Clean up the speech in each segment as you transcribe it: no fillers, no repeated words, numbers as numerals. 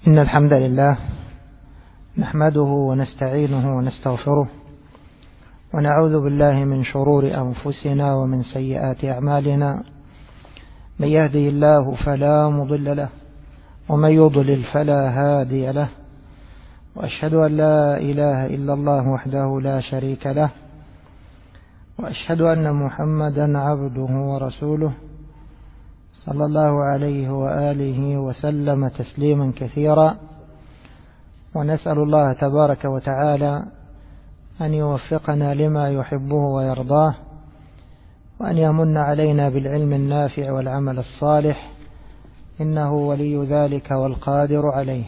إن الحمد لله نحمده ونستعينه ونستغفره ونعوذ بالله من شرور أنفسنا ومن سيئات أعمالنا. من يهدي الله فلا مضل له ومن يضلل فلا هادي له، وأشهد أن لا إله إلا الله وحده لا شريك له، وأشهد أن محمدا عبده ورسوله صلى الله عليه وآله وسلم تسليما كثيرا. ونسأل الله تبارك وتعالى أن يوفقنا لما يحبه ويرضاه، وأن يمن علينا بالعلم النافع والعمل الصالح، إنه ولي ذلك والقادر عليه.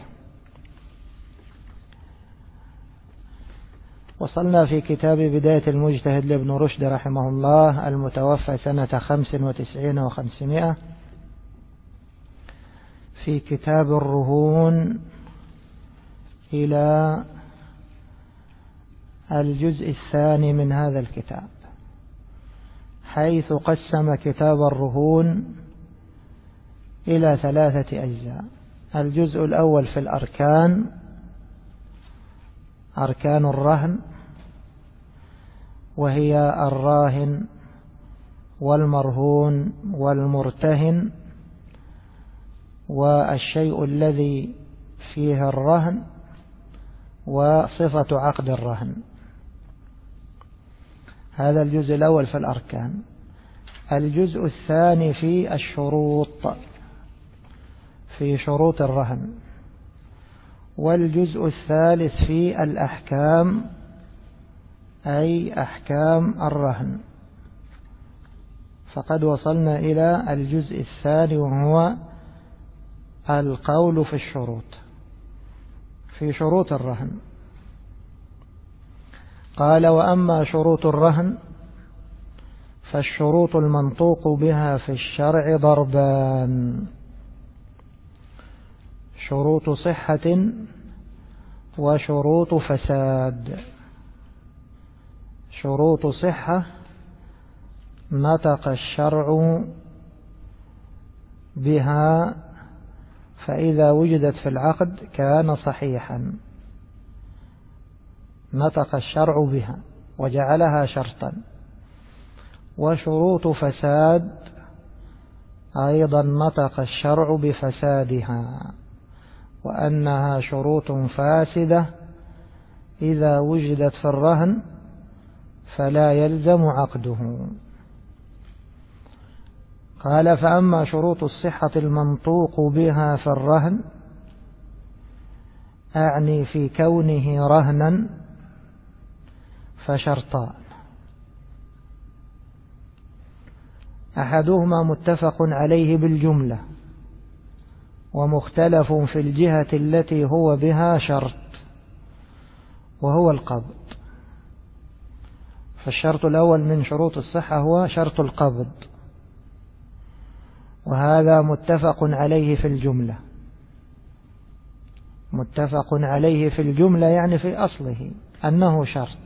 وصلنا في كتاب بداية المجتهد لابن رشد رحمه الله المتوفى سنة 95 و500 في كتاب الرهون إلى الجزء الثاني من هذا الكتاب، حيث قسم كتاب الرهون إلى 3 أجزاء. الجزء الأول في الأركان، أركان الرهن، وهي الراهن والمرهون والمرتهن، والشيء الذي فيه الرهن، وصفة عقد الرهن. هذا الجزء الأول في الأركان. الجزء الثاني في الشروط، في شروط الرهن. والجزء الثالث في الأحكام، أي أحكام الرهن. فقد وصلنا إلى الجزء الثاني، وهو القول في الشروط، في شروط الرهن. قال: وأما شروط الرهن فالشروط المنطوق بها في الشرع ضربان: شروط صحة وشروط فساد. شروط صحة نطق الشرع بها، فإذا وجدت في العقد كان صحيحا، نطق الشرع بها وجعلها شرطا. وشروط فساد أيضا نطق الشرع بفسادها، وأنها شروط فاسدة إذا وجدت في الرهن فلا يلزم عقده. قال: فأما شروط الصحة المنطوق بها في الرهن، أعني في كونه رهنا، فشرطان: أحدهما متفق عليه بالجملة، ومختلف في الجهة التي هو بها شرط، وهو القبض. فالشرط الأول من شروط الصحة هو شرط القبض، وهذا متفق عليه في الجملة. متفق عليه في الجملة يعني في أصله أنه شرط،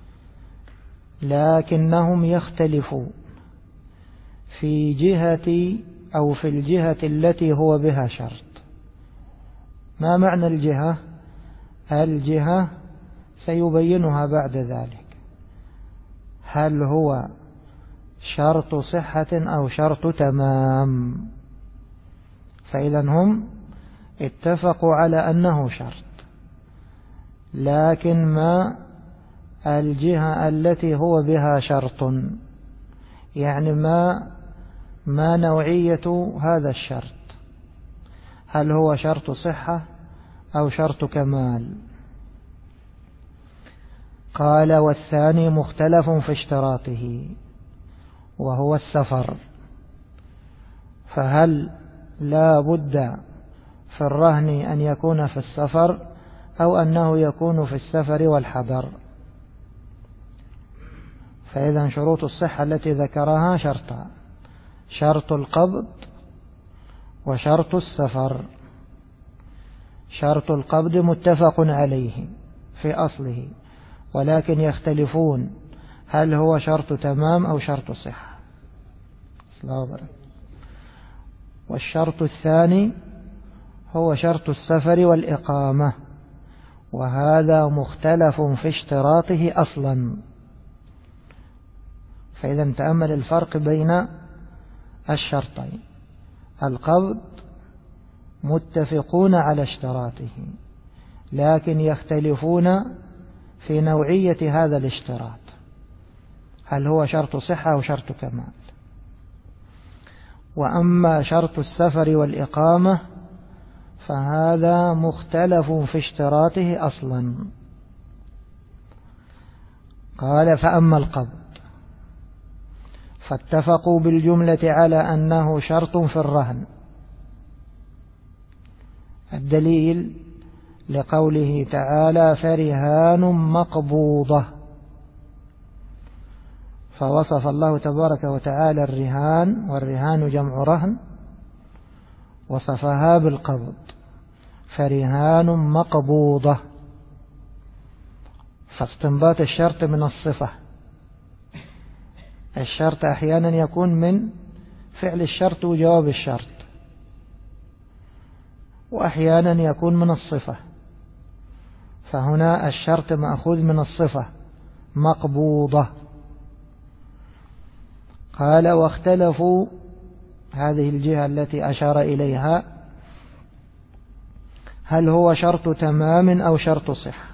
لكنهم يختلفون في جهة أو في الجهة التي هو بها شرط. ما معنى الجهة؟ الجهة سيبينها بعد ذلك، هل هو شرط صحة أو شرط تمام. فإذا هم اتفقوا على أنه شرط، لكن ما الجهة التي هو بها شرط، يعني ما نوعية هذا الشرط، هل هو شرط صحة أو شرط كمال. قال: والثاني مختلف في اشتراطه، وهو السفر. فهل لا بد في الرهن أن يكون في السفر، أو أنه يكون في السفر والحضر؟ فإذا شروط الصحة التي ذكرها شرطان: شرط القبض وشرط السفر. شرط القبض متفق عليه في أصله، ولكن يختلفون هل هو شرط تمام أو شرط صحة. والشرط الثاني هو شرط السفر والإقامة، وهذا مختلف في اشتراطه أصلا. فإذا تأمل الفرق بين الشرطين، القبض متفقون على اشتراطه، لكن يختلفون في نوعية هذا الاشتراط، هل هو شرط صحة أو شرط كمال. وأما شرط السفر والإقامة فهذا مختلف في اشتراطه أصلا. قال: فأما القبض فاتفقوا بالجملة على أنه شرط في الرهن. الدليل لقوله تعالى: فرهان مقبوضة، فوصف الله تبارك وتعالى الرهان، والرهان جمع رهن، وصفها بالقبض، فرهان مقبوضة. فاستنباط الشرط من الصفة، الشرط أحيانا يكون من فعل الشرط وجواب الشرط، وأحيانا يكون من الصفة، فهنا الشرط مأخوذ من الصفة مقبوضة. قال: واختلفوا، هذه الجهة التي أشار إليها، هل هو شرط تمام أو شرط صحة؟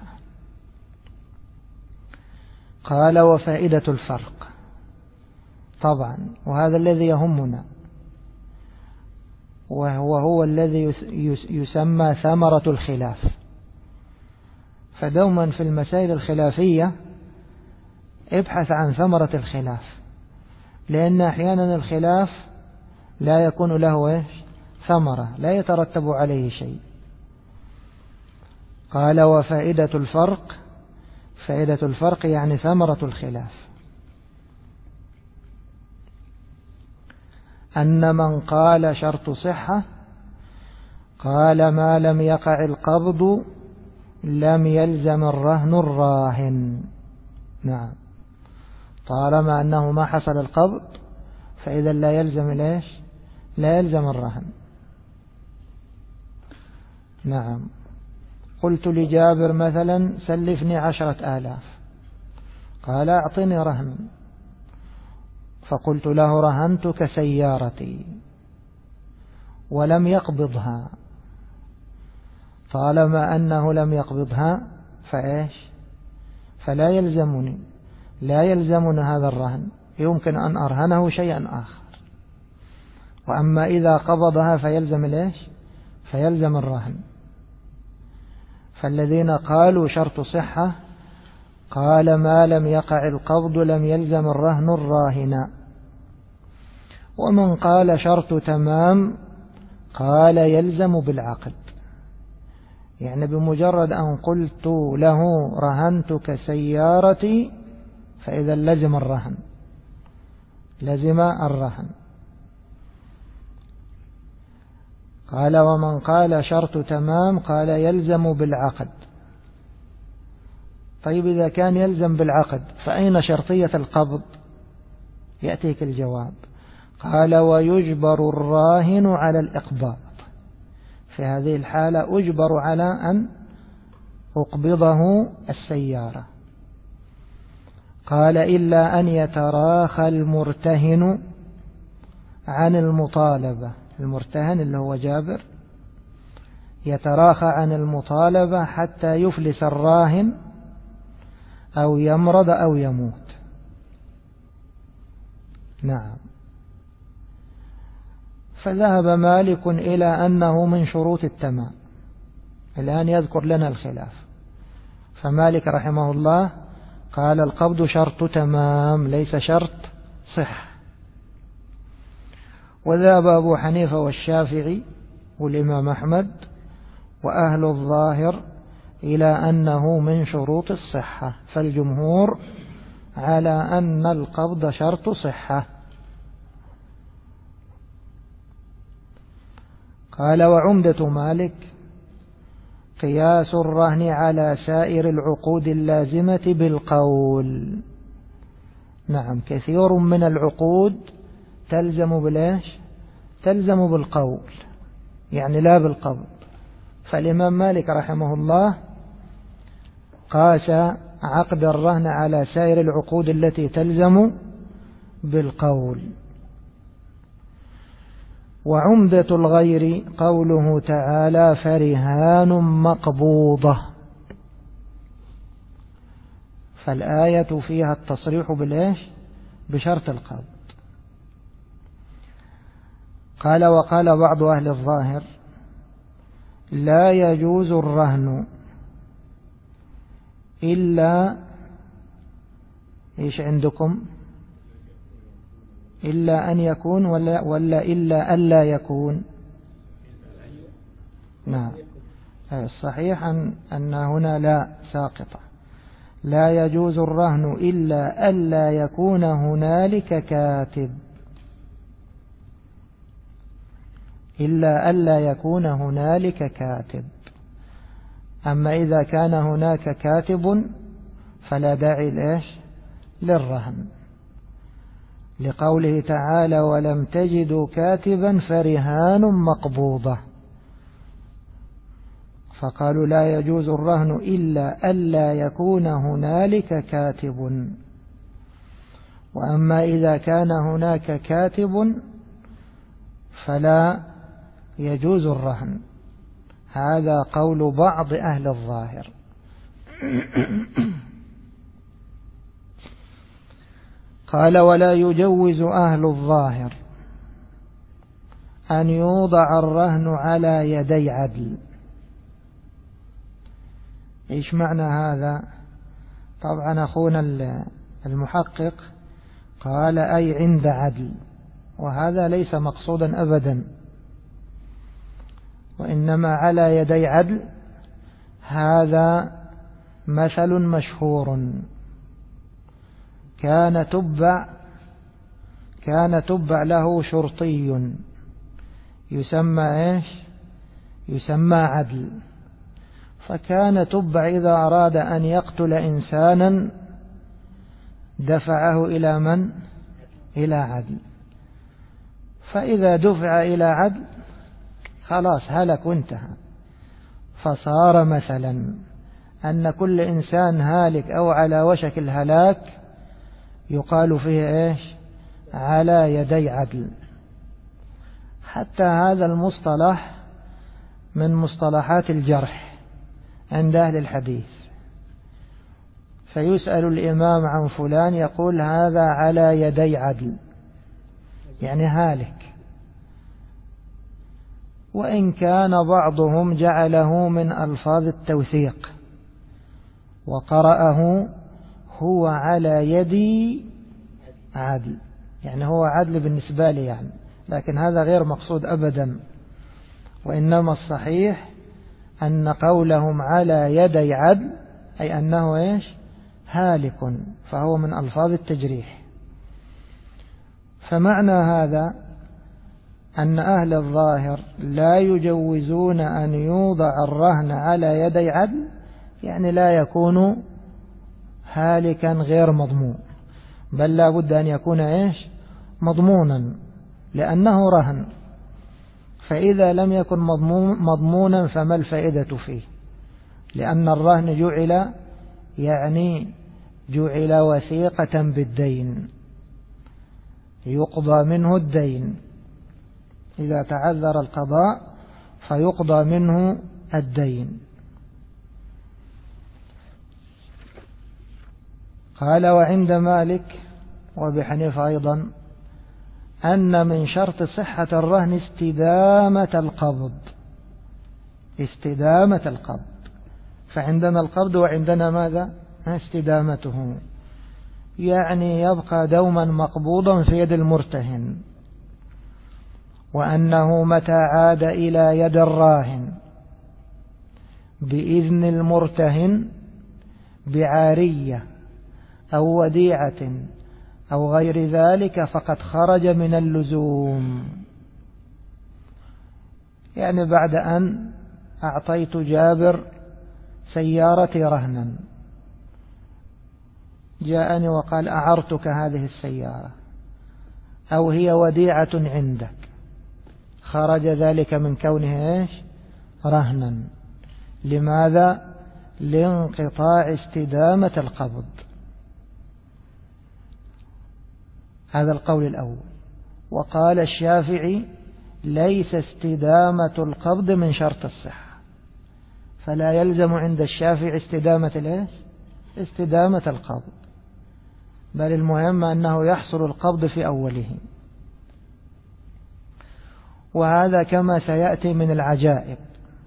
قال: وفائدة الفرق، طبعا، وهذا الذي يهمنا، وهو الذي يسمى ثمرة الخلاف. فدوما في المسائل الخلافية ابحث عن ثمرة الخلاف، لأن أحيانا الخلاف لا يكون له ثمرة، لا يترتب عليه شيء. قال: وفائدة الفرق، فائدة الفرق يعني ثمرة الخلاف، أن من قال شرط صحة قال: ما لم يقع القبض لم يلزم الرهن الراهن. نعم، طالما أنه ما حصل القبض فإذا لا يلزم لا يلزم الرهن. نعم، قلت لجابر مثلا: سلفني 10,000، قال: أعطني رهن، فقلت له: رهنتك سيارتي، ولم يقبضها. طالما أنه لم يقبضها فلا يلزمني، لا يلزمنا هذا الرهن، يمكن أن أرهنه شيئا آخر. وأما إذا قبضها فيلزم فيلزم الرهن. فالذين قالوا شرط صحة قال: ما لم يقع القبض لم يلزم الرهن الراهن. ومن قال شرط تمام قال: يلزم بالعقد، يعني بمجرد أن قلت له: رهنتك سيارتي، فإذا لزم الرهن، لزم الرهن. قال: ومن قال شرط تمام قال: يلزم بالعقد. طيب، إذا كان يلزم بالعقد فأين شرطية القبض؟ يأتيك الجواب. قال: ويجبر الراهن على الإقباض، في هذه الحالة أجبر على أن أقبضه السيارة. قال: إلا أن يتراخى المرتهن عن المطالبة، المرتهن اللي هو جابر يتراخى عن المطالبة حتى يفلس الراهن أو يمرض أو يموت. نعم، فذهب مالك إلى أنه من شروط التمام. الآن يذكر لنا الخلاف. فمالك رحمه الله قال: القبض شرط تمام ليس شرط صح. وذهب أبو حنيفة والشافعي والإمام أحمد وأهل الظاهر إلى أنه من شروط الصحة، فالجمهور على أن القبض شرط صحة. قال: وعمدة مالك قياس الرهن على سائر العقود اللازمة بالقول. نعم، كثير من العقود تلزم تلزم بالقول، يعني لا بالقبض، فالإمام مالك رحمه الله قاس عقد الرهن على سائر العقود التي تلزم بالقول. وعمدة الغير قوله تعالى فرهان مقبوضة، فالآية فيها التصريح بالإيش؟ بشرط القبض. قال وقال بعض أهل الظاهر لا يجوز الرهن إلا إيش عندكم؟ إلا أن يكون ولا إلا ألا يكون؟ نعم، الصحيح أن هنا لا ساقطة. لا يجوز الرهن إلا ألا يكون هنالك كاتب، إلا ألا يكون هنالك كاتب. أما إذا كان هناك كاتب فلا داعي لإيش؟ للرهن، لقوله تعالى ولم تجدوا كاتبا فرهان مقبوضة، فقالوا لا يجوز الرهن إلا ألا يكون هنالك كاتب. وأما إذا كان هناك كاتب فلا يجوز الرهن. هذا قول بعض أهل الظاهر. قال ولا يجوز أهل الظاهر أن يوضع الرهن على يدي عدل. إيش معنى هذا؟ طبعا أخونا المحقق قال أي عند عدل، وهذا ليس مقصودا أبدا، وإنما على يدي عدل هذا مثل مشهور. كان تبع له شرطي يسمى إيش؟ يسمى عدل. فكان تبع إذا أراد أن يقتل إنسانا دفعه إلى من؟ إلى عدل. فإذا دفع إلى عدل خلاص هلك وانتهى. فصار مثلا أن كل إنسان هالك أو على وشك الهلاك يقال فيه إيش؟ على يدي عدل. حتى هذا المصطلح من مصطلحات الجرح عند أهل الحديث، فيسأل الإمام عن فلان يقول هذا على يدي عدل، يعني هالك. وإن كان بعضهم جعله من ألفاظ التوثيق وقرأه هو على يدي عدل، يعني هو عدل بالنسبة لي يعني، لكن هذا غير مقصود أبدا. وإنما الصحيح أن قولهم على يدي عدل أي أنه إيش؟ هالك، فهو من ألفاظ التجريح. فمعنى هذا أن أهل الظاهر لا يجوزون أن يوضع الرهن على يدي عدل، يعني لا يكون هالكا غير مضمون، بل لا بد أن يكون إيش؟ مضمونا، لأنه رهن. فإذا لم يكن مضمونا فما الفائدة فيه؟ لأن الرهن جعل وثيقة بالدين، يقضى منه الدين، إذا تعذر القضاء فيقضى منه الدين. قال وعند مالك وبحنيفة أيضا أن من شرط صحة الرهن استدامة القبض. فعندنا القبض وعندنا ماذا؟ استدامته، يعني يبقى دوما مقبوضا في يد المرتهن، وأنه متى عاد إلى يد الراهن بإذن المرتهن بعارية أو وديعة أو غير ذلك فقد خرج من اللزوم. يعني بعد أن أعطيت جابر سيارتي رهنا، جاءني وقال أعرتك هذه السيارة، أو هي وديعة عندك، خرج ذلك من كونه إيش؟ رهنا. لماذا؟ لانقطاع استدامة القبض. هذا القول الأول. وقال الشافعي ليس استدامة القبض من شرط الصحة، فلا يلزم عند الشافعي استدامة القبض، بل المهم أنه يحصل القبض في أوله. وهذا كما سيأتي من العجائب.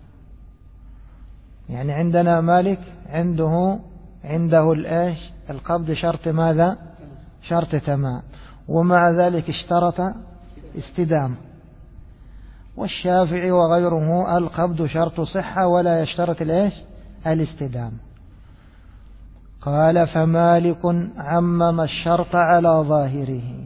يعني عندنا مالك عنده القبض شرط ماذا؟ شرط تمام، ومع ذلك اشترط استدامة. والشافعي وغيره القبض شرط صحة ولا يشترط الاستدامة. قال فمالك عمم الشرط على ظاهره،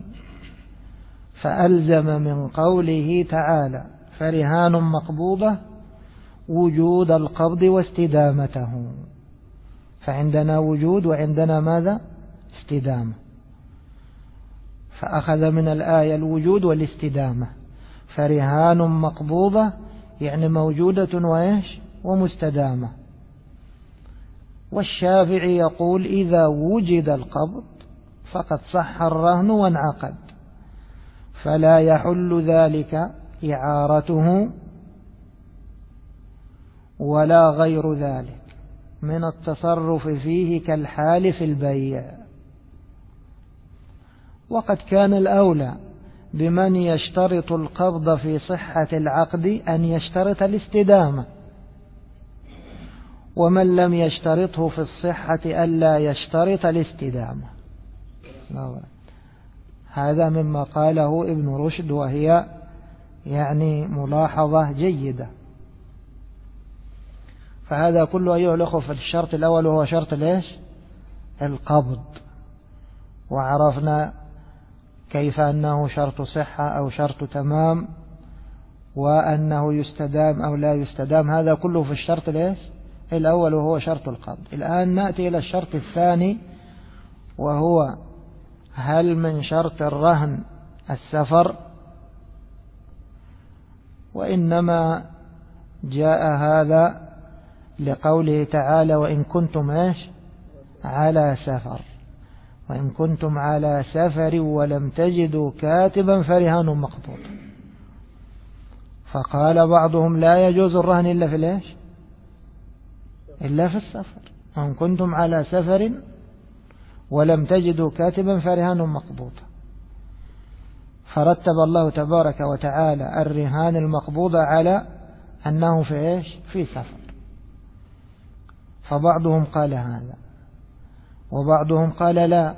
فألزم من قوله تعالى فرهان مقبوضة وجود القبض واستدامته. فعندنا وجود وعندنا ماذا؟ استدامة. فأخذ من الآية الوجود والاستدامة. فرهان مقبوضة يعني موجودة ومستدامة. والشافعي يقول إذا وجد القبض فقد صح الرهن وانعقد، فلا يحل ذلك إعارته ولا غير ذلك من التصرف فيه كالحال في البيع. وقد كان الأولى بمن يشترط القبض في صحة العقد أن يشترط الاستدامة، ومن لم يشترطه في الصحة ألا يشترط الاستدامة. هذا مما قاله ابن رشد، وهي يعني ملاحظة جيدة. فهذا كله يعلق في الشرط الأول وهو شرط القبض. وعرفنا كيف أنه شرط صحة أو شرط تمام، وأنه يستدام أو لا يستدام. هذا كله في الشرط الأول وهو شرط القبض. الآن نأتي إلى الشرط الثاني، وهو هل من شرط الرهن السفر؟ وإنما جاء هذا لقوله تعالى وإن كنتم على سفر، وإن كنتم على سفر ولم تجدوا كاتبا فرهان مقبوض. فقال بعضهم لا يجوز الرهن إلا في إلا في السفر. وإن كنتم على سفر ولم تجدوا كاتبا فرهان مقبوض. فرتب الله تبارك وتعالى الرهان المقبوضة على أنه في سفر. فبعضهم قال هذا، وبعضهم قال لا،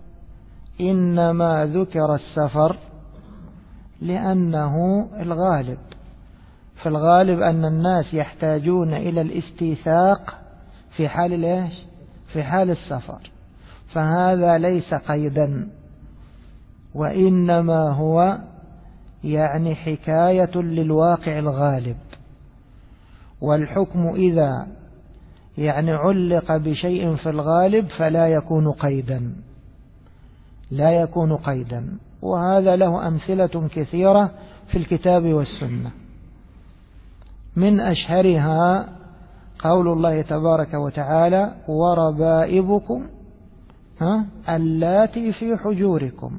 إنما ذكر السفر لأنه الغالب. في الغالب أن الناس يحتاجون إلى الاستيثاق في حال في حال السفر، فهذا ليس قيدا، وإنما هو يعني حكاية للواقع الغالب. والحكم إذا يعني علق بشيء في الغالب فلا يكون قيدا، لا يكون قيدا. وهذا له أمثلة كثيرة في الكتاب والسنة. من أشهرها قول الله تبارك وتعالى وربائبكم اللاتي في حجوركم.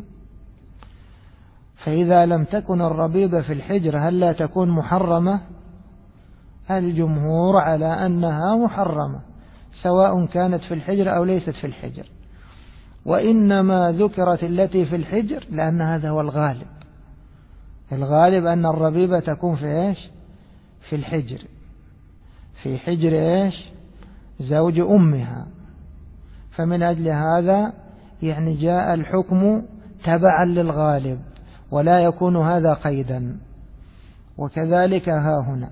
فإذا لم تكن الربيبة في الحجر هل لا تكون محرمة؟ الجمهور على أنها محرمة سواء كانت في الحجر أو ليست في الحجر. وإنما ذكرت التي في الحجر لأن هذا هو الغالب. الغالب أن الربيبة تكون في الحجر، في حجر زوج أمها. فمن أجل هذا يعني جاء الحكم تبعا للغالب ولا يكون هذا قيدا. وكذلك ها هنا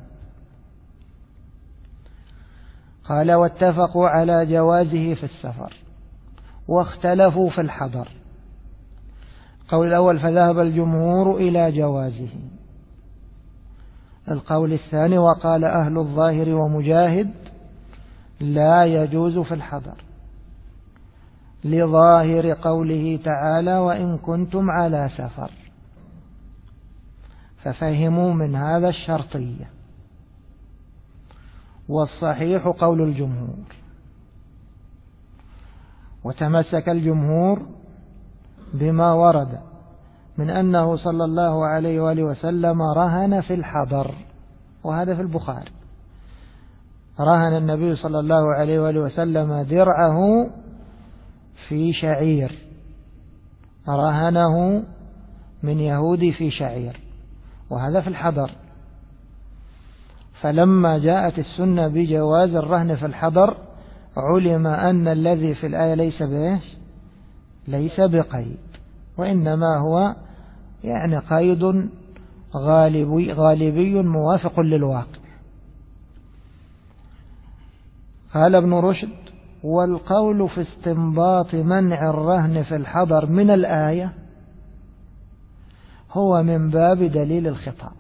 قال واتفقوا على جوازه في السفر واختلفوا في الحضر. القول الأول فذهب الجمهور إلى جوازه. القول الثاني وقال أهل الظاهر ومجاهد لا يجوز في الحضر لظاهر قوله تعالى وإن كنتم على سفر. ففهموا من هذا الشرطية. والصحيح قول الجمهور. وتمسك الجمهور بما ورد من أنه صلى الله عليه وآله وسلم رهن في الحضر، وهذا في البخاري. رهن النبي صلى الله عليه وآله وسلم درعه في شعير، رهنه من يهودي في شعير، وهذا في الحضر. فلما جاءت السنة بجواز الرهن في الحضر علم أن الذي في الآية ليس بقيد، وإنما هو يعني قيد غالبي موافق للواقع. قال ابن رشد: والقول في استنباط منع الرهن في الحضر من الآية هو من باب دليل الخطاب،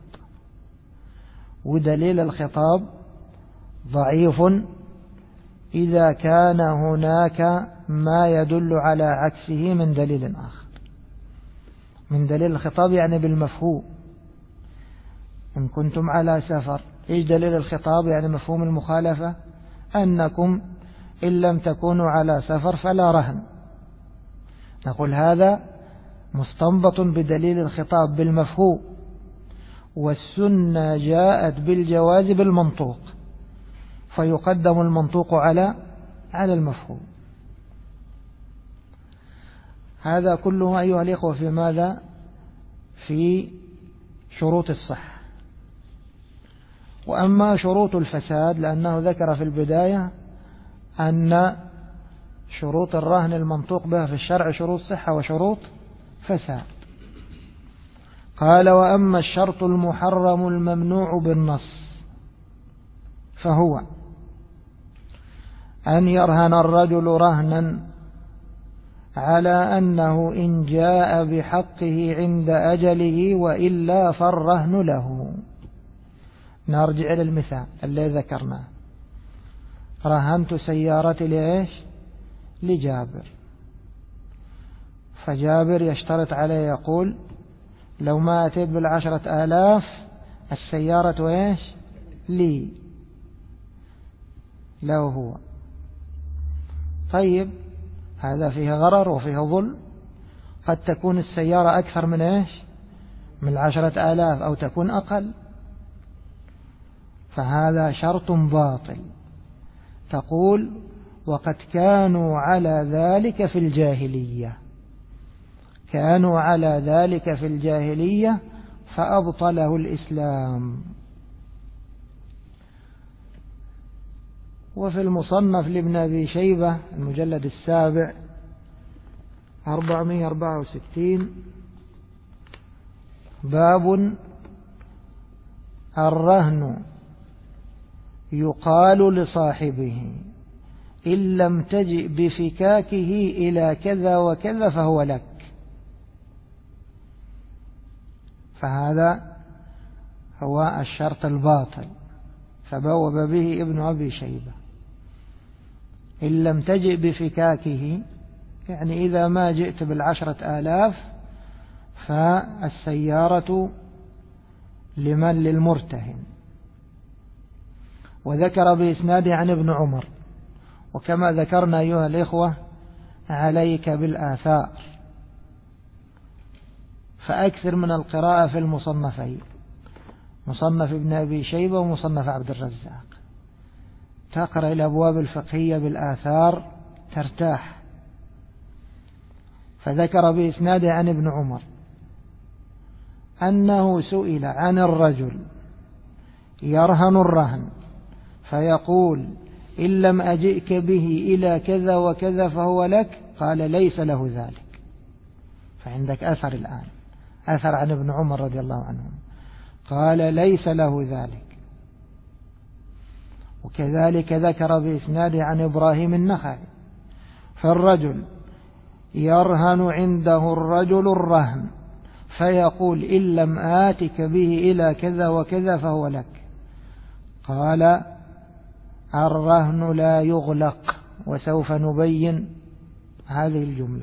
ودليل الخطاب ضعيف إذا كان هناك ما يدل على عكسه من دليل آخر. من دليل الخطاب يعني بالمفهوم. إن كنتم على سفر، إيش دليل الخطاب؟ يعني مفهوم المخالفة أنكم إن لم تكونوا على سفر فلا رهن. نقول هذا مستنبط بدليل الخطاب بالمفهوم، والسنة جاءت بالجواز بالمنطوق، فيقدم المنطوق على المفهوم. هذا كله أيها الإخوة في ماذا؟ في شروط الصحة. وأما شروط الفساد، لأنه ذكر في البداية أن شروط الرهن المنطوق بها في الشرع شروط صحة وشروط فساد. قال: وأما الشرط المحرم الممنوع بالنص فهو أن يرهن الرجل رهنا على أنه إن جاء بحقه عند أجله وإلا فالرهن له. نرجع إلى المثال الذي ذكرناه: رهنت سيارتي لجابر، فجابر يشترط عليه يقول: لو ما أتيت ب10,000 السيارة لي، له هو. طيب، هذا فيه غرر وفيه ظلم. قد تكون السيارة أكثر من 10,000 أو تكون أقل، فهذا شرط باطل. تقول: وقد كانوا على ذلك في الجاهلية، كانوا على ذلك في الجاهلية فأبطله الإسلام. وفي المصنف لابن أبي شيبة المجلد 7 464 باب: الرهن يقال لصاحبه إن لم تجئ بفكاكه إلى كذا وكذا فهو لك. فهذا هو الشرط الباطل، فبوب به ابن أبي شيبة: إن لم تجئ بفكاكه، يعني إذا ما جئت 10,000 فالسيارة للمرتهن. وذكر بإسناد عن ابن عمر. وكما ذكرنا أيها الإخوة، عليك بالآثار، فأكثر من القراءة في المصنفين، مصنف ابن أبي شيبة ومصنف عبد الرزاق. تقرأ الأبواب الفقهية بالآثار ترتاح. فذكر بإسناد عن ابن عمر أنه سئل عن الرجل يرهن الرهن فيقول: إن لم أجئك به إلى كذا وكذا فهو لك، قال: ليس له ذلك. فعندك أثر الآن، أثر عن ابن عمر رضي الله عنه، قال: ليس له ذلك. وكذلك ذكر بإسناد عن إبراهيم النخعي: فالرجل يرهن عنده الرجل الرهن فيقول: إن لم آتك به إلى كذا وكذا فهو لك، قال: الرهن لا يغلق. وسوف نبين هذه الجملة.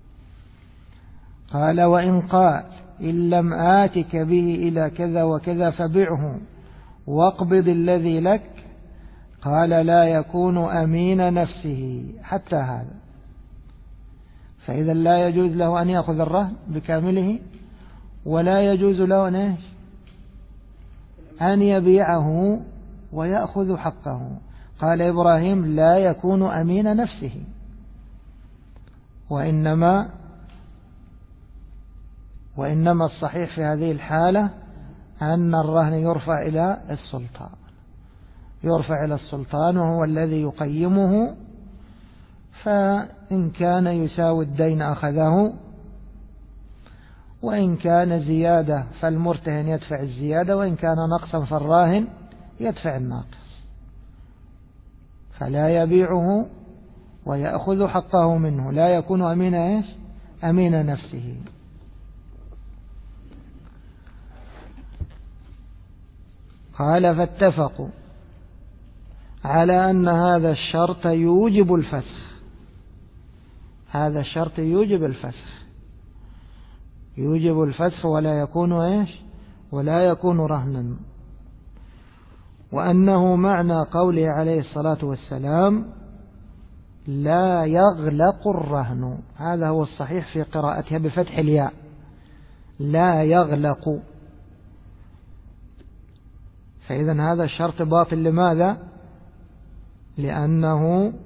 قال: وإن قال: إن لم آتك به إلى كذا وكذا فبعه واقبض الذي لك، قال لا يكون أمين نفسه حتى هذا. فإذا لا يجوز له أن يأخذ الرهن بكامله، ولا يجوز له أن يبيعه ويأخذ حقه. قال إبراهيم لا يكون أمين نفسه، وإنما الصحيح في هذه الحالة أن الرهن يرفع إلى السلطان، وهو الذي يقيمه، فإن كان يساوي الدين أخذه، وإن كان زيادة فالمرتهن يدفع الزيادة، وإن كان نقصا فالراهن يدفع الناقص، فلا يبيعه ويأخذ حقه منه، لا يكون أمين نفسه. قال فاتفقوا على أن هذا الشرط يوجب الفسخ. هذا الشرط يوجب الفسخ ولا يكون رهنا، وأنه معنى قوله عليه الصلاة والسلام لا يغلق الرهن. هذا هو الصحيح في قراءتها بفتح الياء، لا يغلق. فإذا هذا الشرط باطل. لماذا؟ لأن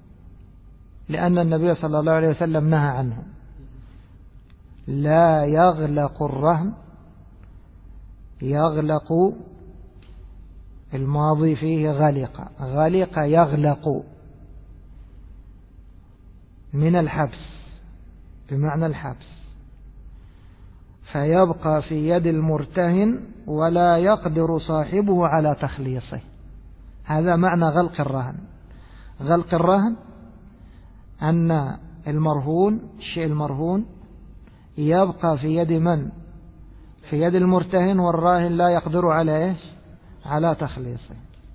النبي صلى الله عليه وسلم نهى عنه. لا يغلق الرهن، يغلق الماضي فيه غلق يغلق من الحبس، بمعنى الحبس، فيبقى في يد المرتهن ولا يقدر صاحبه على تخليصه. هذا معنى غلق الرهن. غلق الرهن أن الشيء المرهون يبقى في يد من؟ في يد المرتهن، والراهن لا يقدر على تخليصه.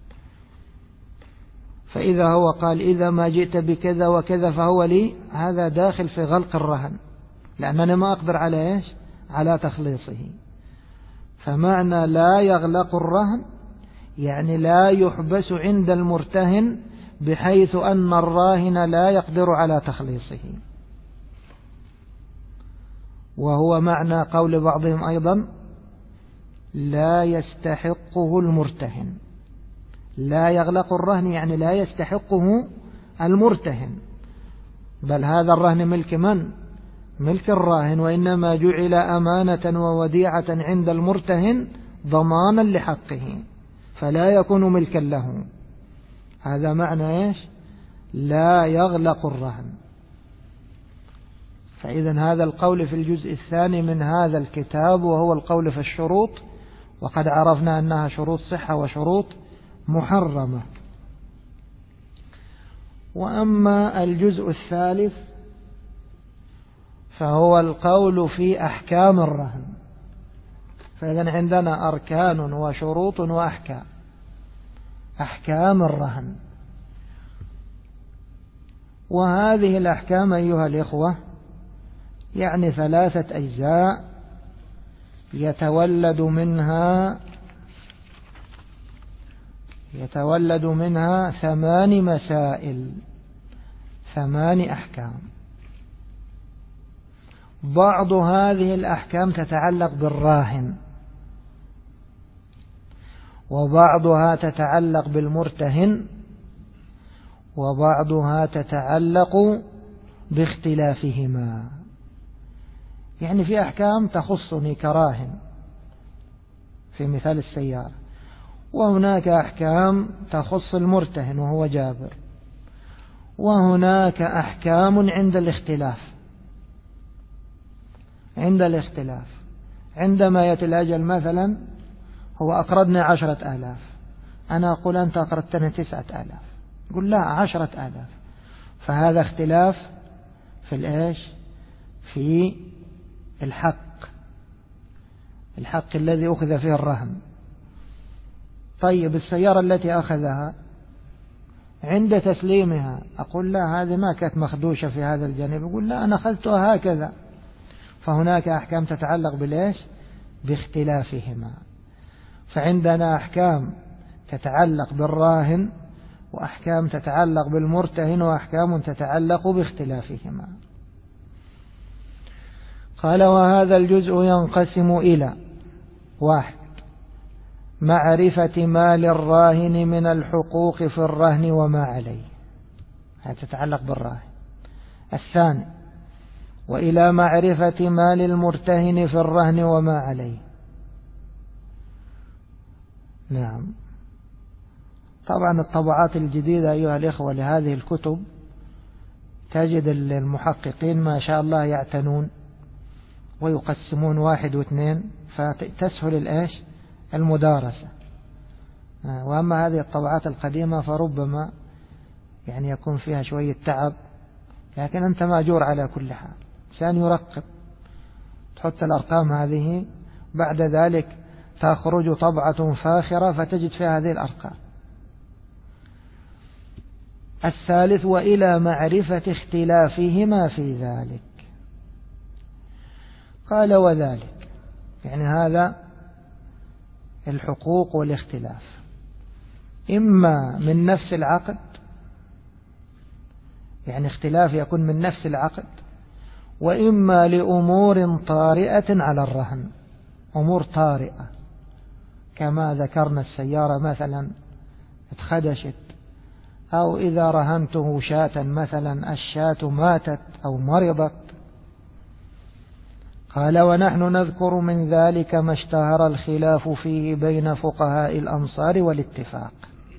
فإذا هو قال إذا ما جئت بكذا وكذا فهو لي، هذا داخل في غلق الرهن، لأنني ما أقدر على تخليصه. فمعنى لا يغلق الرهن يعني لا يحبس عند المرتهن بحيث أن الراهن لا يقدر على تخليصه. وهو معنى قول بعضهم أيضا لا يستحقه المرتهن. لا يغلق الرهن يعني لا يستحقه المرتهن، بل هذا الرهن ملك من؟ ملك الراهن، وإنما جعل أمانة ووديعة عند المرتهن ضمانا لحقه، فلا يكون ملكا له. هذا معنى لا يغلق الرهن. فإذا هذا القول في الجزء الثاني من هذا الكتاب، وهو القول في الشروط، وقد عرفنا أنها شروط صحة وشروط محرمة. وأما الجزء الثالث فهو القول في أحكام الرهن. فإذا عندنا أركان وشروط وأحكام. أحكام الرهن، وهذه الأحكام أيها الإخوة يعني 3 أجزاء يتولد منها 8 مسائل، 8 أحكام. بعض هذه الأحكام تتعلق بالراهن، وبعضها تتعلق بالمرتهن، وبعضها تتعلق باختلافهما. يعني في أحكام تخصني كراهن في مثال السيارة، وهناك أحكام تخص المرتهن وهو جابر، وهناك أحكام عند الاختلاف. عندما يأتي الأجل مثلا هو أقرضني 10,000، أنا أقول أنت أقرضتني 9,000، قل لا 10,000. فهذا اختلاف في الحق الذي أخذ فيه الرهن. طيب السيارة التي أخذها عند تسليمها أقول لا هذه ما كانت مخدوشة في هذا الجانب، يقول لا أنا أخذتها هكذا. فهناك أحكام تتعلق باختلافهما. فعندنا أحكام تتعلق بالراهن وأحكام تتعلق بالمرتهن وأحكام تتعلق باختلافهما. قال وهذا الجزء ينقسم إلى 1 معرفة ما للراهن من الحقوق في الرهن وما عليه، هذا تتعلق بالراهن. 2 وإلى معرفة ما للمرتهن في الرهن وما عليه. نعم. طبعا الطبعات الجديدة أيها الإخوة لهذه الكتب تجد المحققين ما شاء الله يعتنون ويقسمون 1 و2 فتسهل المدارسة. وأما هذه الطبعات القديمة فربما يعني يكون فيها شوية تعب، لكن أنت مأجور على كل حال. إنسان يرقب، تحط الأرقام هذه، بعد ذلك تخرج طبعة فاخرة فتجد فيها هذه الأرقام. 3 وإلى معرفة اختلافهما في ذلك. قال وذلك يعني هذا الحقوق والاختلاف إما من نفس العقد، يعني اختلاف يكون من نفس العقد، وإما لأمور طارئة على الرهن، أمور طارئة كما ذكرنا السيارة مثلا اتخدشت، أو إذا رهنته شاة مثلا الشاة ماتت أو مرضت. قال ونحن نذكر من ذلك ما اشتهر الخلاف فيه بين فقهاء الأمصار والاتفاق،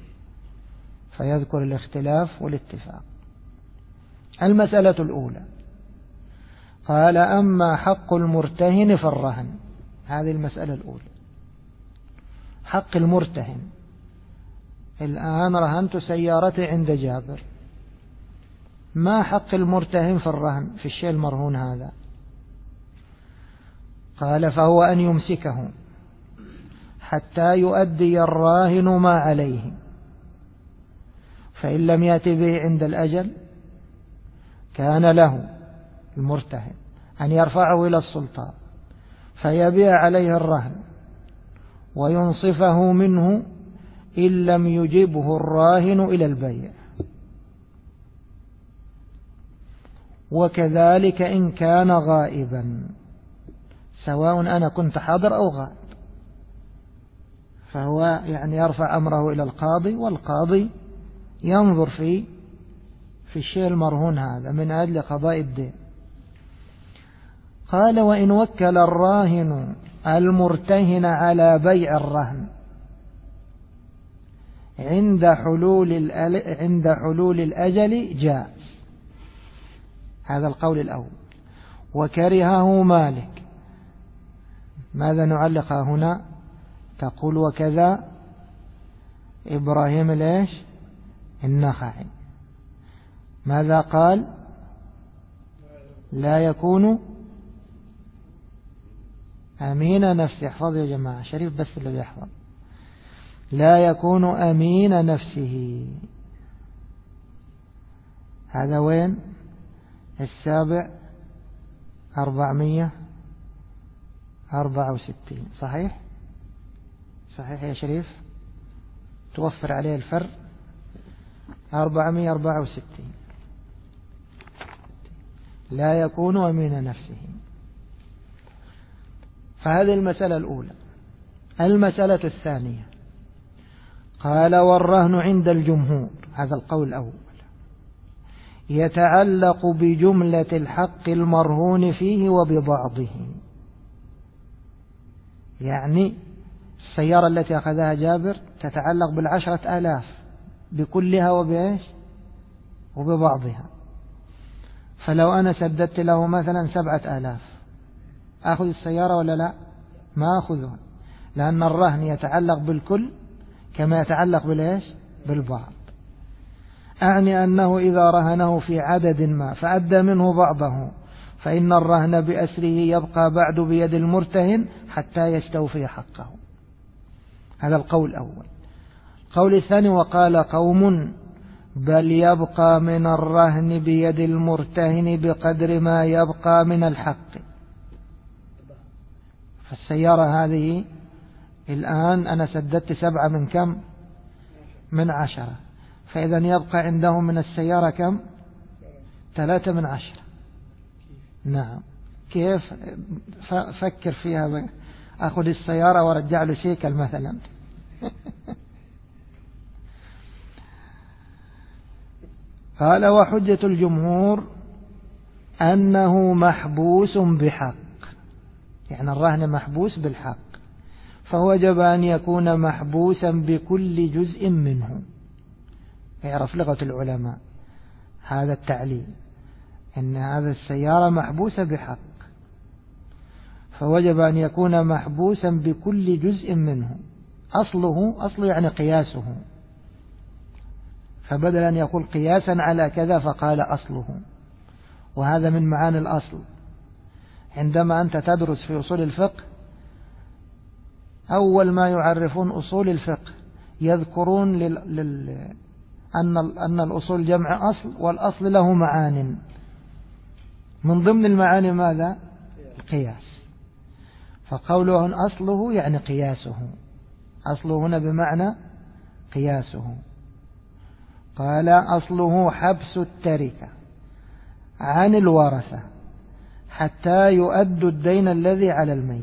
فيذكر الاختلاف والاتفاق. المسألة الأولى قال أما حق المرتهن في الرهن، هذه المسألة الأولى. حق المرتهن، الآن رهنت سيارتي عند جابر، ما حق المرتهن في الرهن في الشيء المرهون هذا؟ قال فهو أن يمسكه حتى يؤدي الراهن ما عليه، فإن لم يأتي به عند الأجل كان له المرتهن أن يرفعه إلى السلطان فيبيع عليه الرهن وينصفه منه إن لم يجبه الراهن إلى البيع، وكذلك إن كان غائبا، سواء أنا كنت حاضر أو غائب، فهو يعني يرفع أمره إلى القاضي، والقاضي ينظر في الشيء المرهون هذا من أجل قضاء الدين. قال وإن وكل الراهن المرتهن على بيع الرهن عند حلول الأجل جاء، هذا القول الأول. وكرهه مالك، ماذا نعلق هنا؟ تقول وكذا إبراهيم النخعي، ماذا قال؟ لا يكون أمين نفسه. احفظوا يا جماعة، شريف بس اللي بيحفظ. لا يكون أمين نفسه، هذا وين؟ 464. صحيح يا شريف، توفر عليه الفرق 464. لا يكون أمين نفسه. فهذه المسألة الأولى. المسألة الثانية قال والرهن عند الجمهور، هذا القول الأول، يتعلق بجملة الحق المرهون فيه وببعضه. يعني السيارة التي أخذها جابر تتعلق ب10,000 بكلها وببعضها. فلو أنا سددت له مثلا 7,000 أخذ السيارة ولا لا؟ ما أخذها، لأن الرهن يتعلق بالكل كما يتعلق بالبعض. أعني أنه إذا رهنه في عدد ما فأدى منه بعضه فإن الرهن بأسره يبقى بعد بيد المرتهن حتى يستوفي حقه. هذا القول الأول. القول الثاني وقال قوم بل يبقى من الرهن بيد المرتهن بقدر ما يبقى من الحق. فالسيارة هذه الآن أنا سددت 7 من كم؟ من 10. فإذا يبقى عندهم من السيارة كم؟ 3/10. نعم. كيف؟ فكر فيها، أخذ السيارة ورجع له سيكل مثلا. قال وحجة الجمهور أنه محبوس بحق، يعني الرهن محبوس بالحق، فوجب أن يكون محبوسا بكل جزء منه. يعرف لغة العلماء هذا التعليل، أن هذا السيارة محبوسة بحق، فوجب أن يكون محبوسا بكل جزء منه. أصله يعني قياسه، فبدل أن يقول قياسا على كذا فقال أصله، وهذا من معاني الأصل. عندما أنت تدرس في أصول الفقه، أول ما يعرفون أصول الفقه يذكرون أن الأصول جمع أصل، والأصل له معان، من ضمن المعاني ماذا؟ القياس. فقوله أصله يعني قياسه، أصله هنا بمعنى قياسه. قال أصله حبس التركة عن الورثة حتى يؤدوا الدين الذي على الميت،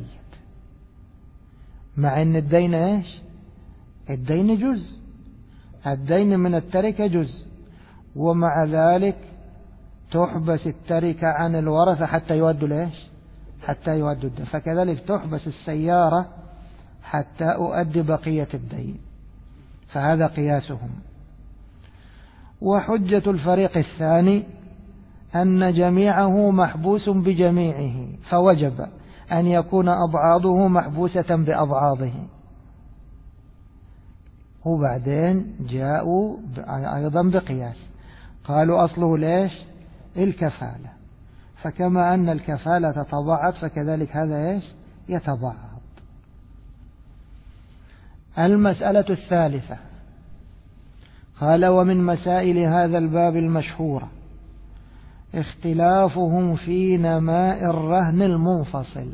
مع أن الدين إيش؟ الدين جزء، الدين من التركة جزء، ومع ذلك تحبس التركة عن الورثة حتى يؤدوا ليش؟ حتى يؤدوا الدين. فكذلك تحبس السيارة حتى أؤدي بقية الدين، فهذا قياسهم. وحجة الفريق الثاني أن جميعه محبوس بجميعه، فوجب أن يكون أبعاضه محبوسة بأبعاضه. وبعدين جاءوا أيضا بقياس، قالوا أصله ليش؟ الكفالة، فكما أن الكفالة تتبعض فكذلك هذا إيش؟ يتبعض. المسألة الثالثة، قال ومن مسائل هذا الباب المشهورة اختلافهم في نماء الرهن المنفصل.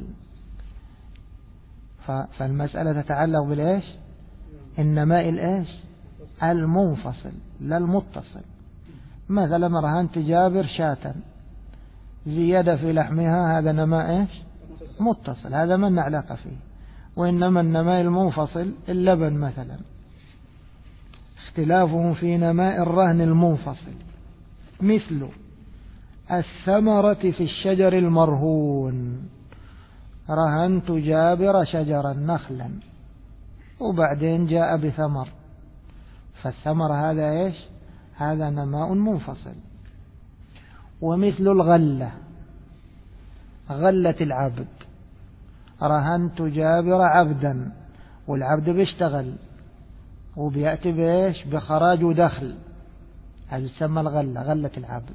فالمسألة تتعلق بالإيش؟ النماء الإيش؟ المنفصل لا المتصل. مثلا رهنت جابر شاة زيادة في لحمها، هذا نماء إيش؟ متصل، هذا من علاقة فيه. وإنما النماء المنفصل اللبن مثلا. اختلافهم في نماء الرهن المنفصل مثل الثمرة في الشجر المرهون، رهنت جابر شجرا نخلا وبعدين جاء بثمر، فالثمر هذا إيش؟ هذا نماء منفصل. ومثل الغلة، غلة العبد، رهنت جابر عبدا، والعبد بيشتغل وبيأتي بإيش؟ بخراج ودخل، هذا يسمى الغلة، غلة العبد.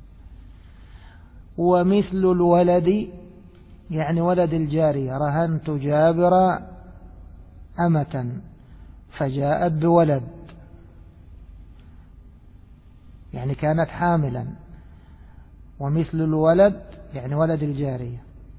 ومثل الولد يعني ولد الجارية، رهنت جابر أمة فجاءت بولد، يعني كانت حاملا. ومثل الولد يعني ولد الجارية.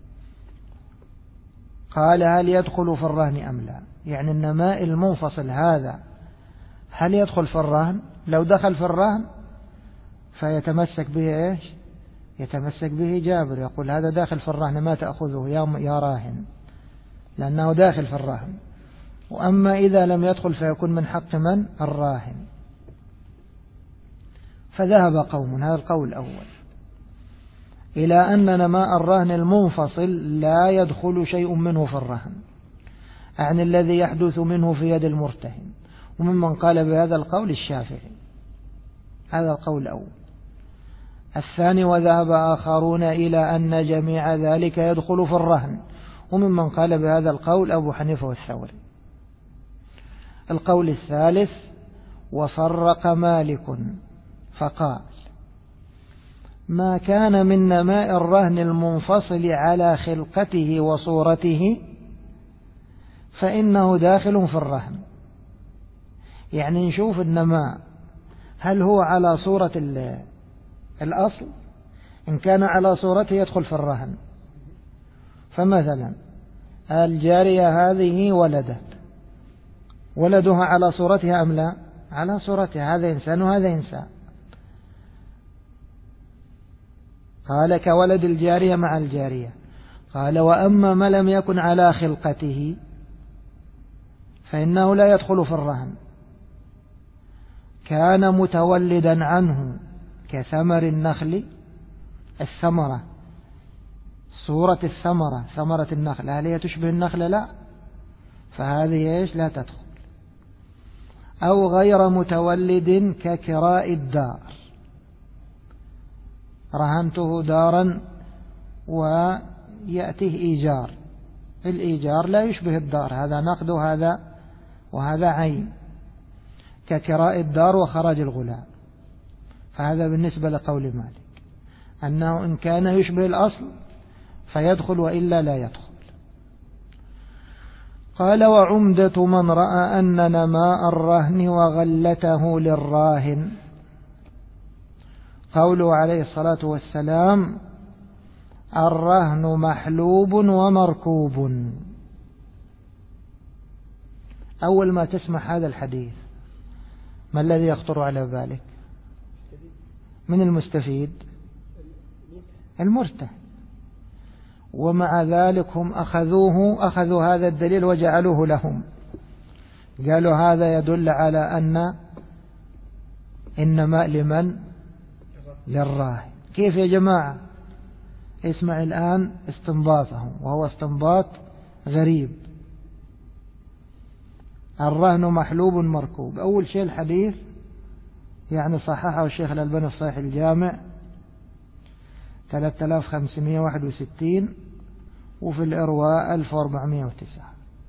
قال هل يدخل في الرهن أم لا؟ يعني النماء المنفصل هذا هل يدخل في الرهن؟ لو دخل في الرهن فيتمسك به إيش؟ يتمسك به جابر، يقول هذا داخل في الرهن ما تأخذه يا راهن، لأنه داخل في الرهن. وأما إذا لم يدخل فيكون من حق من؟ الراهن. فذهب قوم، هذا القول الأول، إلى أن نماء الرهن المنفصل لا يدخل شيء منه في الرهن، عن الذي يحدث منه في يد المرتهن. وممن قال بهذا القول الشافعي، هذا القول الأول. الثاني وذهب آخرون إلى أن جميع ذلك يدخل في الرهن، وممن قال بهذا القول أبو حنيفة والثوري. القول الثالث وفرق مالك فقال ما كان من نماء الرهن المنفصل على خلقته وصورته فإنه داخل في الرهن. يعني نشوف النماء هل هو على صورة الأصل؟ إن كان على صورته يدخل في الرهن. فمثلا الجارية هذه ولدت، ولدها على صورتها أم لا؟ على صورته، هذا إنسان وهذا إنسان. قال كولد الجارية مع الجارية. قال وأما ما لم يكن على خلقته فإنه لا يدخل في الرهن، كان متولدا عنه كثمر النخل، الثمرة صورة الثمرة ثمرة النخل، هل هي تشبه النخل؟ لا، فهذه إيش لا تدخل. أو غير متولد ككراء الدار، رهنته دارا ويأتيه إيجار، الإيجار لا يشبه الدار، هذا نقد وهذا عين، ككراء الدار وخراج الغلام. فهذا بالنسبة لقول مالك أنه إن كان يشبه الأصل فيدخل وإلا لا يدخل. قال وعمدة من رأى أن نماء الرهن وغلته للراهن قوله عليه الصلاة والسلام الرهن محلوب ومركوب. أول ما تسمع هذا الحديث ما الذي يخطر على بالك؟ من المستفيد؟ المرتهن. ومع ذلك هم أخذوا هذا الدليل وجعلوه لهم، قالوا هذا يدل على أن إنما لمن؟ للراهن. كيف يا جماعة؟ اسمع الآن استنباطهم، وهو استنباط غريب. الرهن محلوب مركوب. أول شيء الحديث يعني صححه الشيخ الألباني في صحيح الجامع 3561، وفي الإرواء 1409،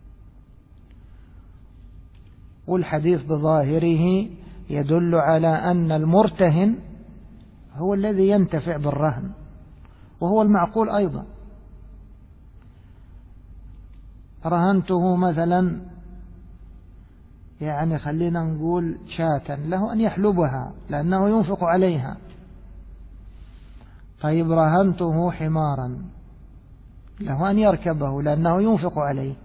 والحديث بظاهره يدل على أن المرتهن هو الذي ينتفع بالرهن، وهو المعقول أيضا. رهنته مثلا يعني خلينا نقول شاة، له أن يحلبها لأنه ينفق عليها. طيب رهنته حمارا، له أن يركبه لأنه ينفق عليه.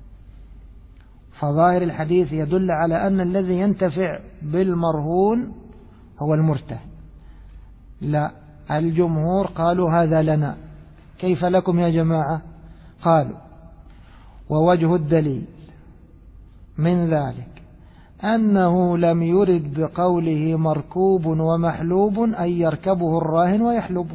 فظاهر الحديث يدل على أن الذي ينتفع بالمرهون هو المرتهن. لا، الجمهور قالوا هذا لنا. كيف لكم يا جماعة؟ قالوا ووجه الدليل من ذلك أنه لم يرد بقوله مركوب ومحلوب أن يركبه الراهن ويحلبه،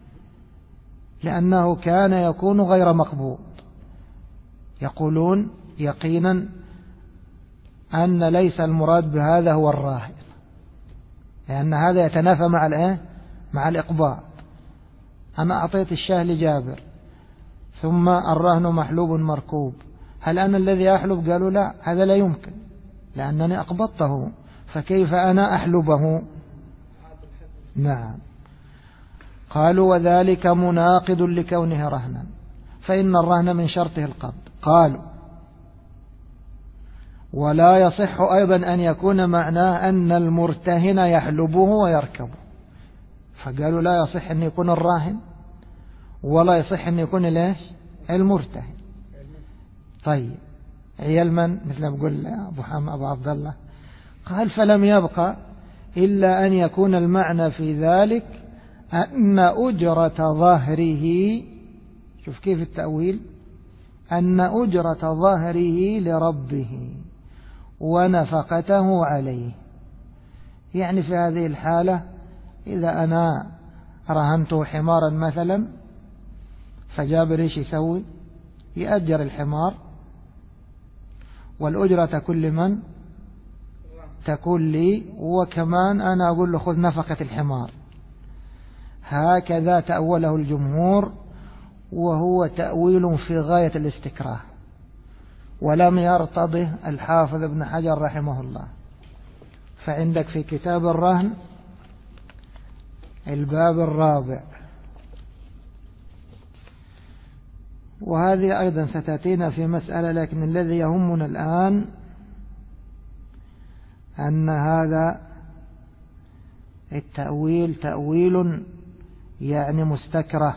لأنه كان يكون غير مقبوض. يقولون يقينا أن ليس المراد بهذا هو الراهن، لأن هذا يتنافى مع الإقباض. أنا أعطيت الشاه لجابر ثم الرهن محلوب مركوب، هل أنا الذي أحلب؟ قالوا لا، هذا لا يمكن لأنني أقبضته، فكيف أنا أحلبه؟ نعم. قالوا وذلك مناقض لكونه رهنا، فإن الرهن من شرطه القبض. قالوا ولا يصح أيضا أن يكون معناه أن المرتهن يحلبه ويركبه، فقالوا لا يصح أن يكون الراهن ولا يصح أن يكون المرتهن. طيب عيال من؟ مثل ما بقول أبو عبد الله. قال فلم يبقى إلا أن يكون المعنى في ذلك أن أجرة ظهره، شوف كيف التأويل، أن أجرة ظهره لربه ونفقته عليه. يعني في هذه الحالة إذا أنا رهنته حمارا مثلا، فجابر إيش يسوي؟ يأجر الحمار، والأجرة كل من تكون لي، وكمان أنا أقول له خذ نفقة الحمار. هكذا تأوله الجمهور، وهو تأويل في غاية الاستكراه، ولم يرتضه الحافظ ابن حجر رحمه الله. فعندك في كتاب الرهن الباب الرابع، وهذه أيضا ستأتينا في مسألة، لكن الذي يهمنا الآن أن هذا التأويل تأويل يعني مستكره.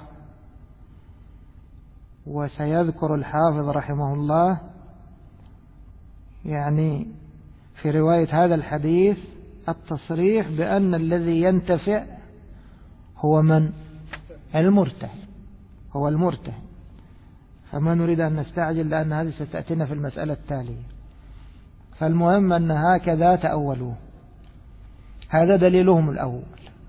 وسيذكر الحافظ رحمه الله يعني في رواية هذا الحديث التصريح بأن الذي ينتفع هو من؟ المرتهن، هو المرتهن. فما نريد أن نستعجل لأن هذه ستأتينا في المسألة التالية. فالمهم أن هكذا تأولوه. هذا دليلهم الأول.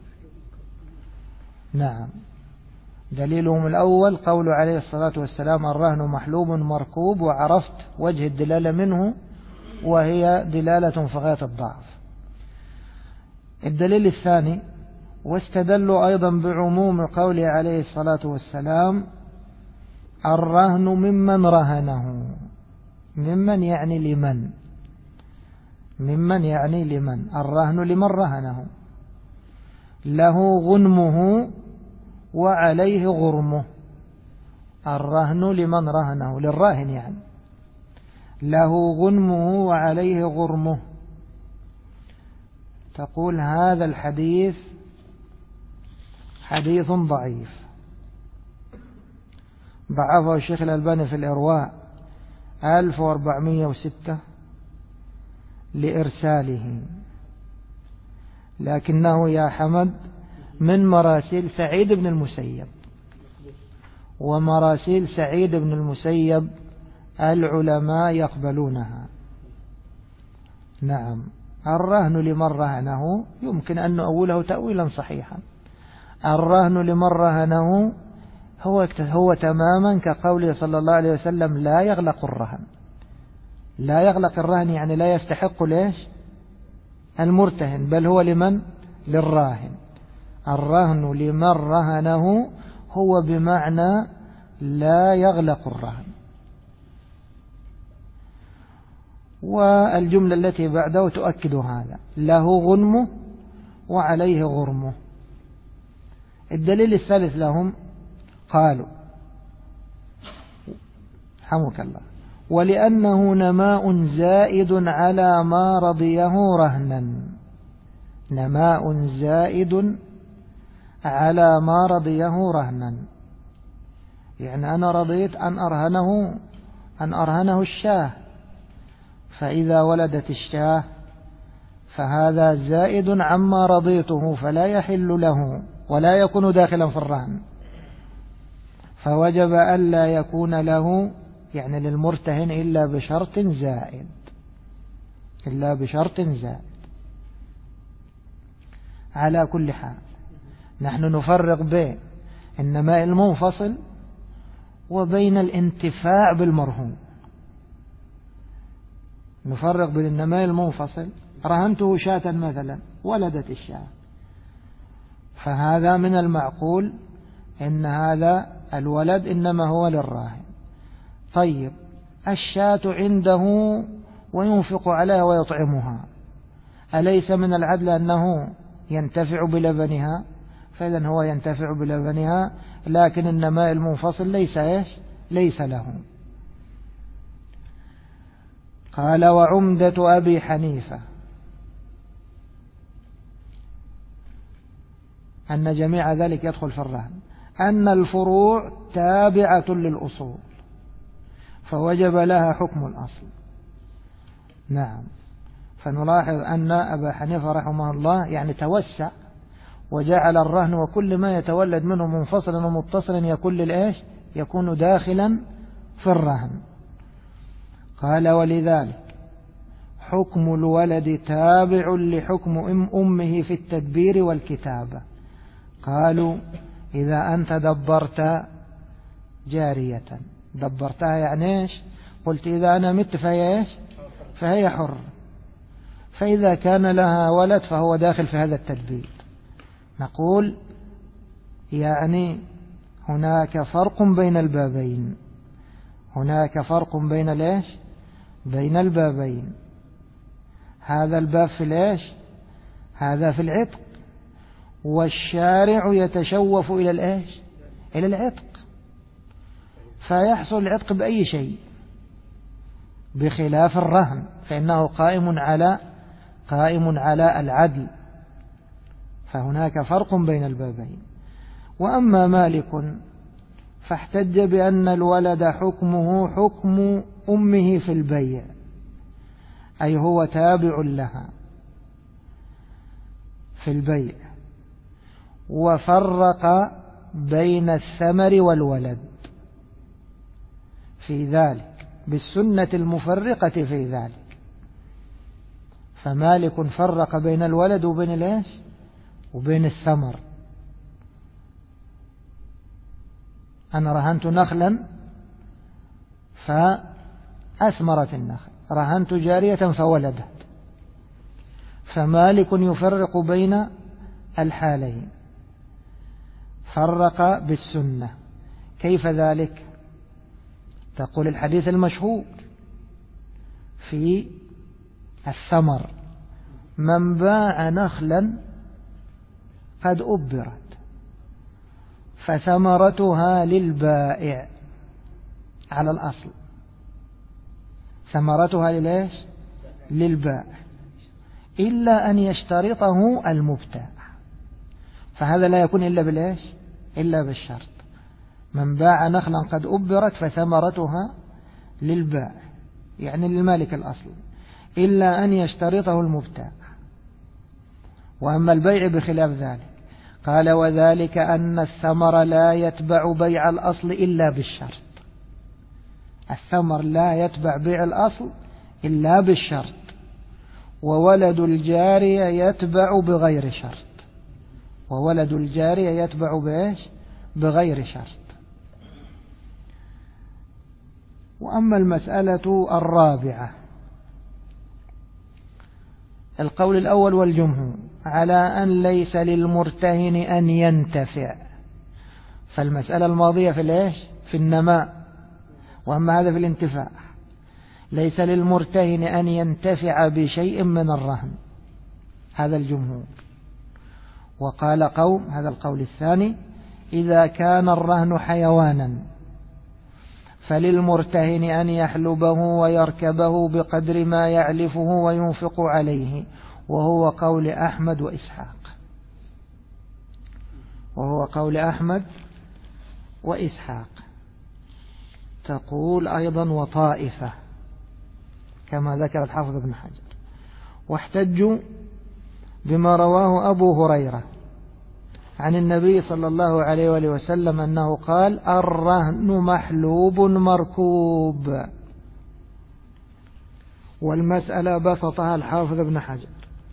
نعم، دليلهم الأول قول عليه الصلاة والسلام: الرهن محلوب مركوب، وعرفت وجه الدلالة منه وهي دلالة في غاية الضعف. الدليل الثاني: واستدلوا أيضا بعموم قوله عليه الصلاة والسلام: الرهن ممن رهنه. ممن يعني لمن؟ ممن يعني لمن؟ الرهن لمن رهنه، له غنمه وعليه غرمه. الرهن لمن رهنه، للراهن يعني، له غنمه وعليه غرمه. تقول هذا الحديث حديث ضعيف، ضعفه الشيخ الألباني في الإرواء 1406 لإرساله، لكنه يا حمد من مراسيل سعيد بن المسيب، ومراسيل سعيد بن المسيب العلماء يقبلونها. نعم، الرهن لمن رهنه يمكن أن نؤوله تأويلا صحيحا. الرهن لمن رهنه هو تماما كقوله صلى الله عليه وسلم: لا يغلق الرهن. لا يغلق الرهن يعني لا يستحق ليش المرتهن، بل هو لمن؟ للراهن. الرهن لمن رهنه هو بمعنى لا يغلق الرهن. والجملة التي بعده تؤكد هذا: له غنمه وعليه غرمه. الدليل الثالث لهم قالوا حمك الله: ولأنه نماء زائد على ما رضيه رهنا. نماء زائد على ما رضيه رهنا، يعني أنا رضيت أن أرهنه الشاه، فإذا ولدت الشاه فهذا زائد عما رضيته، فلا يحل له ولا يكون داخلا في الرهن، فوجب ألا يكون له يعني للمرتهن إلا بشرط زائد، إلا بشرط زائد. على كل حال نحن نفرق بين النماء المنفصل وبين الانتفاع بالمرهون. نفرق بين النماء المنفصل: رهنته شاة مثلا ولدت الشاة، فهذا من المعقول إن هذا الولد إنما هو للراهن. طيب، الشاة عنده وينفق عليها ويطعمها، أليس من العدل أنه ينتفع بلبنها؟ فإذن هو ينتفع بلبنها، لكن النماء المنفصل ليس له. قال: وعمدة أبي حنيفة أن جميع ذلك يدخل في الرهن، أن الفروع تابعة للأصول فوجب لها حكم الأصل. نعم، فنلاحظ أن أبا حنيفة رحمه الله يعني توسع وجعل الرهن وكل ما يتولد منه منفصلا ومتصلا يكون داخلا في الرهن. قال: ولذلك حكم الولد تابع لحكم أمه في التدبير والكتابة. قالوا: إذا أنت دبرت جارية، دبرتها يعني قلت إذا أنا مت فهي حر، فإذا كان لها ولد فهو داخل في هذا التدبير. نقول يعني هناك فرق بين البابين، هناك فرق بين البابين. هذا الباب في هذا في العتق، والشارع يتشوف إلى العتق، فيحصل العتق بأي شيء، بخلاف الرهن فإنه قائم على العدل. فهناك فرق بين البابين. وأما مالك فاحتج بأن الولد حكمه حكم أمه في البيع، أي هو تابع لها في البيع، وفرق بين الثمر والولد في ذلك بالسنة المفرقة في ذلك. فمالك فرق بين الولد وبين الإيش وبين الثمر. أنا رهنت نخلا فأثمرت النخل، رهنت جارية فولدت. فمالك يفرق بين الحالين، فرق بالسنة. كيف ذلك؟ تقول الحديث المشهور في الثمر: من باع نخلا قد أبرت فثمرتها للبائع، على الأصل ثمرتها لليش؟ للبائع، إلا أن يشترطه المبتاع، فهذا لا يكون إلا بالإيش؟ إلا بالشرط. من باع نخلا قد أبرت فثمرتها للبائع، يعني للمالك الأصل، إلا أن يشترطه المبتاع. وأما البيع بخلاف ذلك، قال: وذلك أن الثمر لا يتبع بيع الأصل إلا بالشرط. الثمر لا يتبع بيع الأصل إلا بالشرط، وولد الجارية يتبع بغير شرط. وولد الجارية يتبع بإيش؟ بغير شرط. وأما المسألة الرابعة، القول الأول والجمهور على أن ليس للمرتهن أن ينتفع. فالمسألة الماضية في الإيش؟ في النماء، وأما هذا في الانتفاع. ليس للمرتهن أن ينتفع بشيء من الرهن، هذا الجمهور. وقال قوم، هذا القول الثاني: إذا كان الرهن حيوانا فللمرتهن أن يحلبه ويركبه بقدر ما يعلفه وينفق عليه، وهو قول أحمد وإسحاق. وهو قول أحمد وإسحاق. تقول أيضا وطائفة كما ذكر الحافظ ابن حجر، واحتجوا بما رواه أبو هريرة عن النبي صلى الله عليه وآله وسلم أنه قال: الرهن محلوب مركوب. والمسألة بسطها الحافظ ابن حجر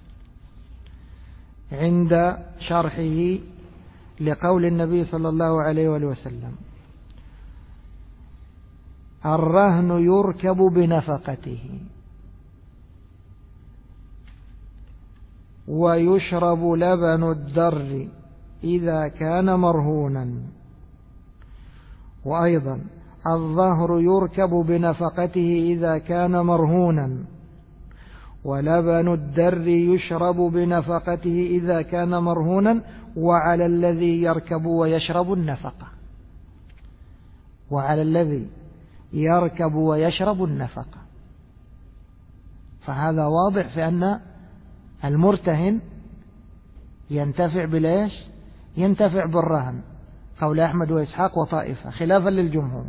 عند شرحه لقول النبي صلى الله عليه وآله وسلم: الرهن يركب بنفقته ويشرب لبن الدر إذا كان مرهونا. وأيضا الظهر يركب بنفقته إذا كان مرهونا، ولبن الدر يشرب بنفقته إذا كان مرهونا، وعلى الذي يركب ويشرب النفقة. وعلى الذي يركب ويشرب النفقة. فهذا واضح في أن المرتهن ينتفع بليش؟ ينتفع بالرهن، قول أحمد وإسحاق وطائفة، خلافا للجمهور.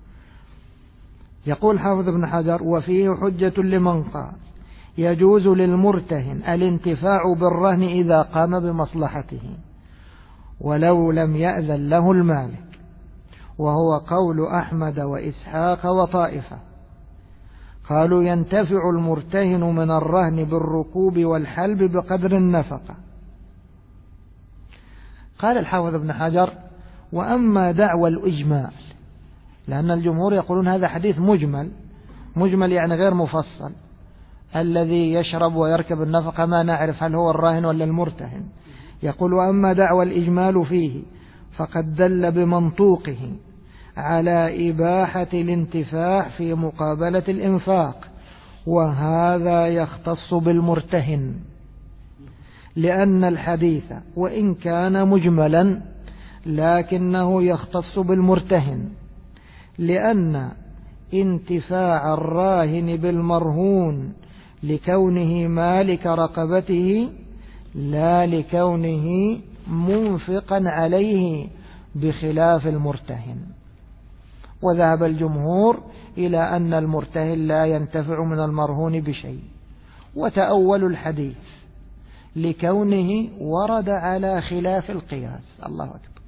يقول حافظ ابن حجر: وفيه حجة لمن قال يجوز للمرتهن الانتفاع بالرهن إذا قام بمصلحته ولو لم يأذن له المالك، وهو قول أحمد وإسحاق وطائفة. قالوا: ينتفع المرتهن من الرهن بالركوب والحلب بقدر النفقة. قال الحافظ ابن حجر: وأما دعوى الإجمال، لأن الجمهور يقولون هذا حديث مجمل يعني غير مفصل. الذي يشرب ويركب النفقة ما نعرف هل هو الراهن ولا المرتهن. يقول: وأما دعوى الإجمال فيه فقد دل بمنطوقه على إباحة الانتفاع في مقابلة الإنفاق، وهذا يختص بالمرتهن، لأن الحديث وإن كان مجملا لكنه يختص بالمرتهن، لأن انتفاع الراهن بالمرهون لكونه مالك رقبته لا لكونه منفقا عليه بخلاف المرتهن. وذهب الجمهور إلى أن المرتهن لا ينتفع من المرهون بشيء، وتأولوا الحديث لكونه ورد على خلاف القياس. الله أكبر.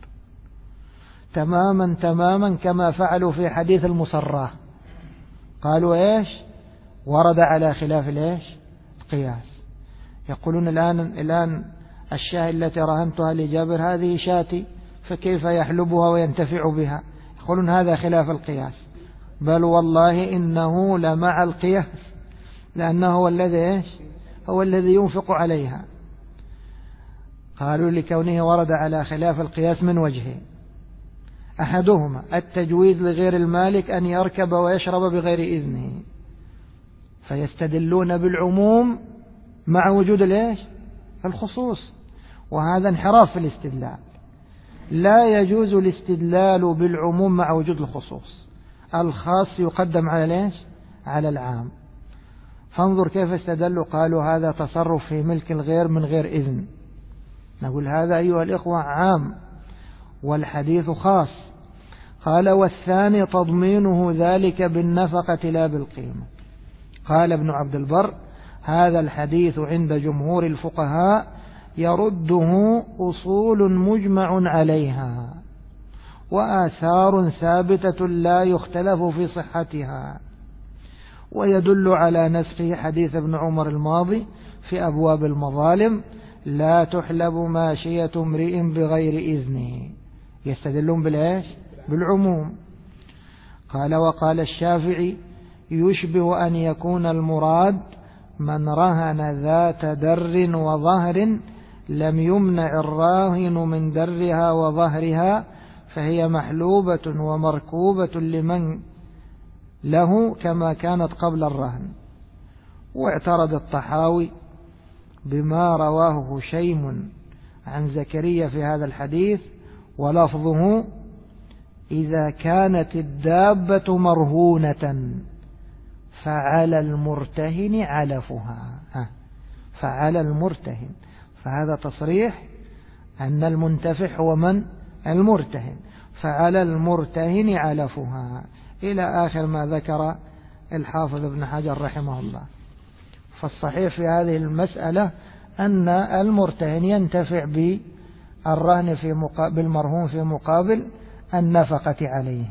تماما كما فعلوا في حديث المصرة، قالوا إيش؟ ورد على خلاف الإيش؟ القياس. يقولون الآن الشاة التي رهنتها لجابر هذه شاتي، فكيف يحلبها وينتفع بها؟ يقولون هذا خلاف القياس. بل والله إنه لمع القياس، لأنه هو الذي إيش؟ هو الذي ينفق عليها. قالوا لكونه ورد على خلاف القياس من وجهين: أحدهما التجويز لغير المالك أن يركب ويشرب بغير إذنه، فيستدلون بالعموم مع وجود الإيش؟ الخصوص، وهذا انحراف في الاستدلال. لا يجوز الاستدلال بالعموم مع وجود الخصوص، الخاص يقدم على الإيش؟ على العام. فانظر كيف استدلوا، قالوا هذا تصرف في ملك الغير من غير إذن. نقول هذا أيها الإخوة عام والحديث خاص. قال: والثاني تضمينه ذلك بالنفقة لا بالقيمة. قال ابن عبد البر: هذا الحديث عند جمهور الفقهاء يرده أصول مجمع عليها وآثار ثابتة لا يختلف في صحتها، ويدل على نسخه حديث ابن عمر الماضي في أبواب المظالم: لا تحلب ماشية امرئ بغير إذنه. يستدلون بالإيش؟ بالعموم. قال: وقال الشافعي: يشبه أن يكون المراد من رهن ذات در وظهر لم يمنع الراهن من درها وظهرها، فهي محلوبة ومركوبة لمن له كما كانت قبل الرهن. واعترض الطحاوي بما رواه هشيم عن زكريا في هذا الحديث، ولفظه: إذا كانت الدابة مرهونة فعلى المرتهن علفها. فعلى المرتهن، فهذا تصريح أن المنتفع هو من؟ المرتهن. فعلى المرتهن علفها، إلى آخر ما ذكر الحافظ ابن حجر رحمه الله. فالصحيح في هذه المسألة أن المرتهن ينتفع بالرهن بالمرهون في مقابل النفقة عليه.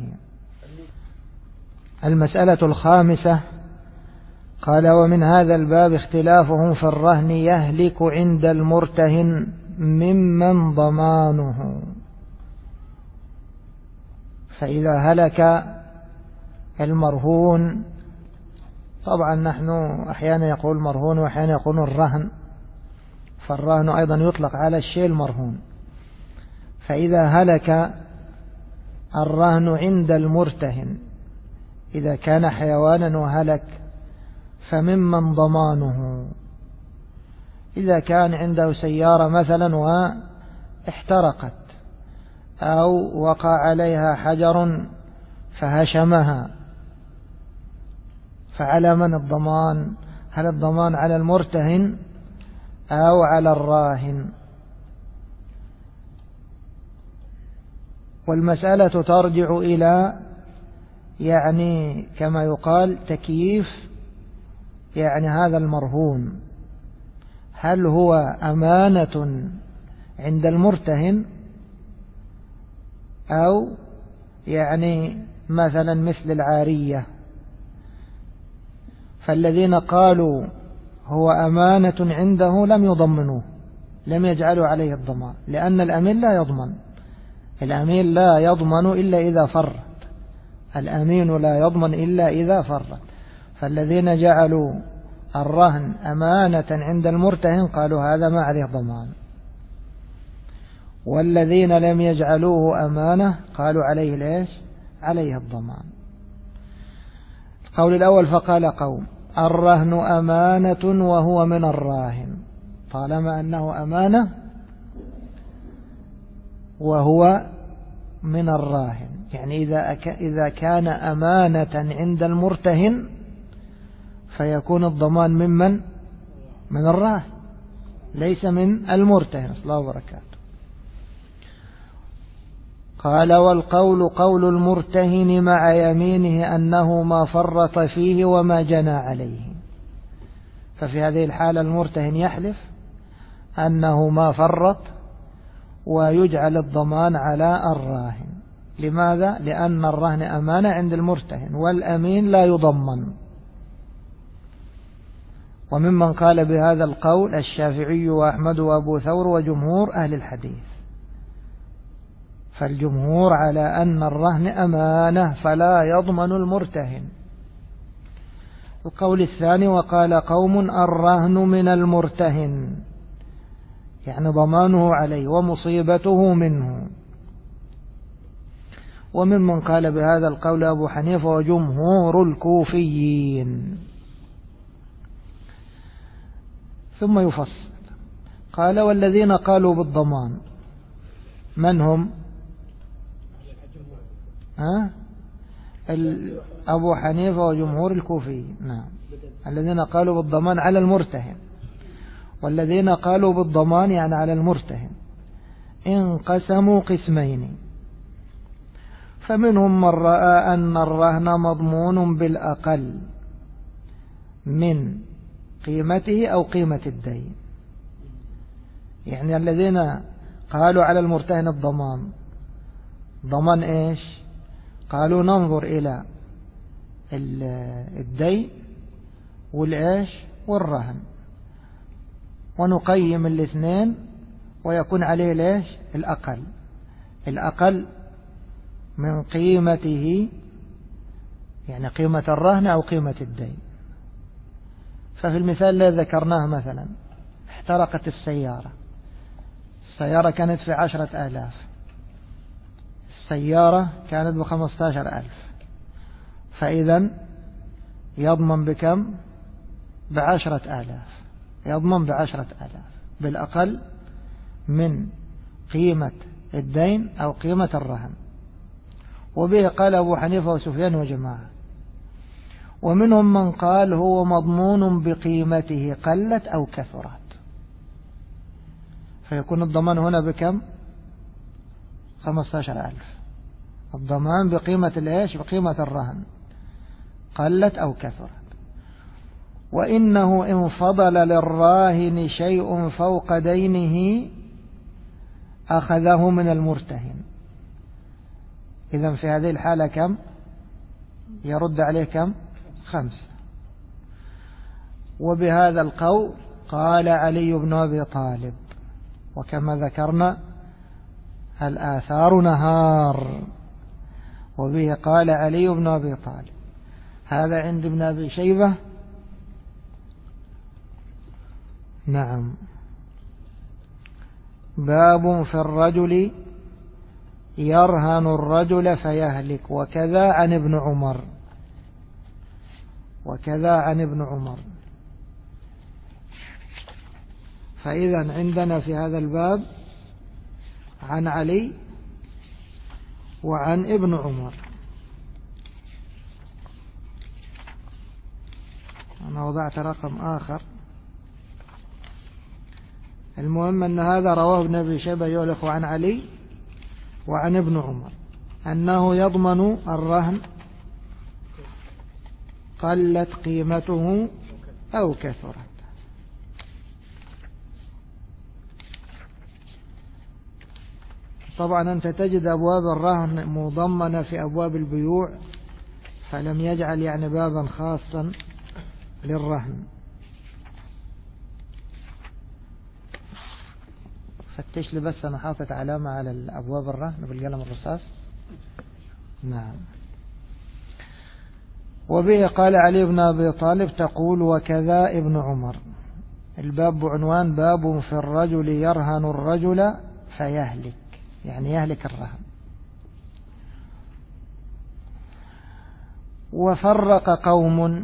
المسألة الخامسة: قال: ومن هذا الباب اختلافهم في الرهن يهلك عند المرتهن ممن ضمانه. فإذا هلك المرهون، طبعا نحن أحيانا يقول مرهون وأحيانا يقول الرهن، فالرهن أيضا يطلق على الشيء المرهون. فإذا هلك الرهن عند المرتهن، إذا كان حيوانا وهلك فممن ضمانه. إذا كان عنده سيارة مثلا واحترقت أو وقع عليها حجر فهشمها، فعلى من الضمان؟ هل الضمان على المرتهن أو على الراهن؟ والمسألة ترجع إلى يعني كما يقال تكييف يعني هذا المرهون، هل هو أمانة عند المرتهن أو يعني مثلا مثل العارية. فالذين قالوا هو أمانة عنده لم يضمنوه، لم يجعلوا عليه الضمان، لأن الأمين لا يضمن. الأمين لا يضمن إلا إذا فرط، الأمين لا يضمن إلا إذا فرط. فالذين جعلوا الرهن أمانة عند المرتهن قالوا هذا ما عليه ضمان، والذين لم يجعلوه أمانة قالوا عليه ليش؟ عليه الضمان. القول الأول: فقال قوم: الرهن أمانة وهو من الراهن. طالما أنه أمانة وهو من الراهن، يعني إذا كان أمانة عند المرتهن فيكون الضمان ممن؟ من الراهن، ليس من المرتهن. صلى الله وبركاته. قال: والقول قول المرتهن مع يمينه أنه ما فرط فيه وما جنى عليه. ففي هذه الحالة المرتهن يحلف أنه ما فرط ويجعل الضمان على الراهن. لماذا؟ لأن الرهن أمانة عند المرتهن والأمين لا يضمن. وممن قال بهذا القول الشافعي وأحمد وأبو ثور وجمهور أهل الحديث. فالجمهور على أن الرهن أمانة فلا يضمن المرتهن. القول الثاني وقال قوم الرهن من المرتهن، يعني ضمانه عليه ومصيبته منه. وممن قال بهذا القول أبو حنيفة وجمهور الكوفيين. ثم يفصل قال والذين قالوا بالضمان من هم؟ أبو حنيفة وجمهور الكوفيين. نعم. الذين قالوا بالضمان على المرتهن، والذين قالوا بالضمان يعني على المرتهن انقسموا قسمين. فمنهم من رأى أن الرهن مضمون بالأقل من قيمته أو قيمة الدين. يعني الذين قالوا على المرتهن الضمان، ضمان إيش؟ قالوا ننظر إلى الدين والإيش والرهن ونقيم الاثنين ويكون عليه ليش الأقل من قيمته، يعني قيمة الرهن أو قيمة الدين. ففي المثال الذي ذكرناه مثلا احترقت السيارة كانت في 10,000، السيارة كانت ب15,000، فإذا يضمن بكم؟ ب10,000، يضمن ب10,000 بالأقل من قيمة الدين أو قيمة الرهن. وبه قال أبو حنيفة وسفيان وجماعة. ومنهم من قال هو مضمون بقيمته قلت أو كثرت، فيكون الضمان هنا بكم؟ 15,000. الضمان بقيمة الإيش؟ بقيمة الرهن قلت أو كثرت. وإنه إن فضل للراهن شيء فوق دينه أخذه من المرتهن. إذن في هذه الحالة كم؟ يرد عليه كم؟ 5. وبهذا القول قال علي بن أبي طالب، وكما ذكرنا الآثار نهار، وبه قال علي بن أبي طالب. هذا عند ابن أبي شيبة. نعم. باب في الرجل يرهن الرجل فيهلك، وكذا عن ابن عمر. فإذا عندنا في هذا الباب عن علي وعن ابن عمر. أنا وضعت رقم آخر. المهم أن هذا رواه ابن أبي شيبة يؤلخ عن علي وعن ابن عمر أنه يضمن الرهن قلت قيمته أو كثرت. طبعا أنت تجد أبواب الرهن مضمنة في أبواب البيوع، فلم يجعل يعني بابا خاصا للرهن. فتش لي بس، أنا حاطط علامة على الأبواب الرهن بالقلم الرصاص. نعم. وبه قال علي بن أبي طالب تقول وكذا ابن عمر. الباب بعنوان باب في الرجل يرهن الرجل فيهلك، يعني يهلك الرهن. وفرق قوم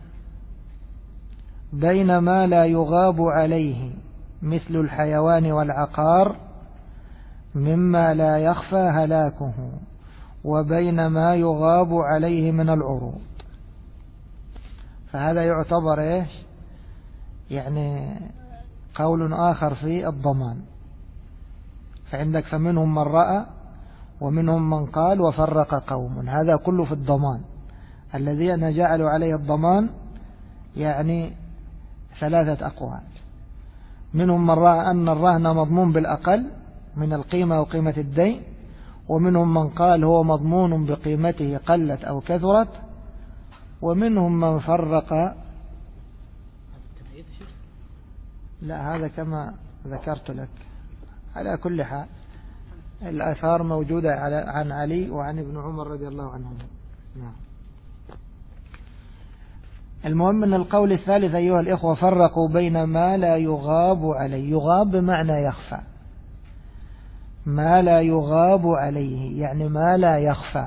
بين ما لا يغاب عليه مثل الحيوان والعقار مما لا يخفى هلاكه، وبين ما يغاب عليه من العروض. فهذا يعتبر إيش؟ يعني قول آخر في الضمان. فعندك فمنهم من رأى ومنهم من قال وفرق قوم. هذا كله في الضمان. الذين جعلوا عليه الضمان يعني 3 أقوال. منهم من رأى أن الرهن مضمون بالأقل من القيمة وقيمة الدين، ومنهم من قال هو مضمون بقيمته قلت أو كثرت، ومنهم من فرق. لا، هذا كما ذكرت لك. على كل حال الآثار موجودة عن علي وعن ابن عمر رضي الله عنهم. نعم. المهم من القول الثالث أيها الإخوة فرقوا بين ما لا يغاب عليه. يغاب بمعنى يخفى. ما لا يغاب عليه يعني ما لا يخفى،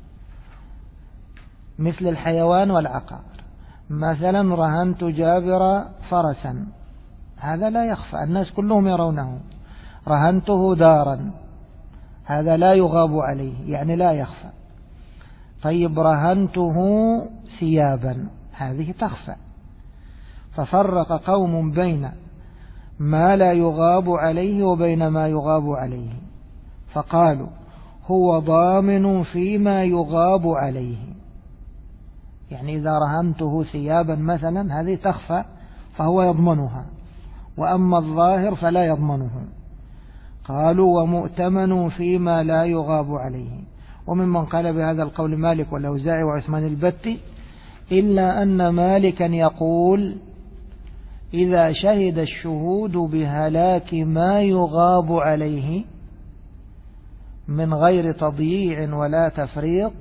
مثل الحيوان والعقار. مثلا رهنت جابر فرسا، هذا لا يخفى، الناس كلهم يرونه. رهنته دارا، هذا لا يغاب عليه يعني لا يخفى. طيب رهنته ثيابا، هذه تخفى. ففرق قوم بين ما لا يغاب عليه وبين ما يغاب عليه، فقالوا هو ضامن فيما يغاب عليه. يعني إذا رهنته ثيابا مثلا هذه تخفى فهو يضمنها، وأما الظاهر فلا يضمنه. قالوا ومؤتمن فيما لا يغاب عليه. وممن قال بهذا القول مالك والأوزاعي وعثمان البتي، إلا أن مالكا يقول إذا شهد الشهود بهلاك ما يغاب عليه من غير تضييع ولا تفريط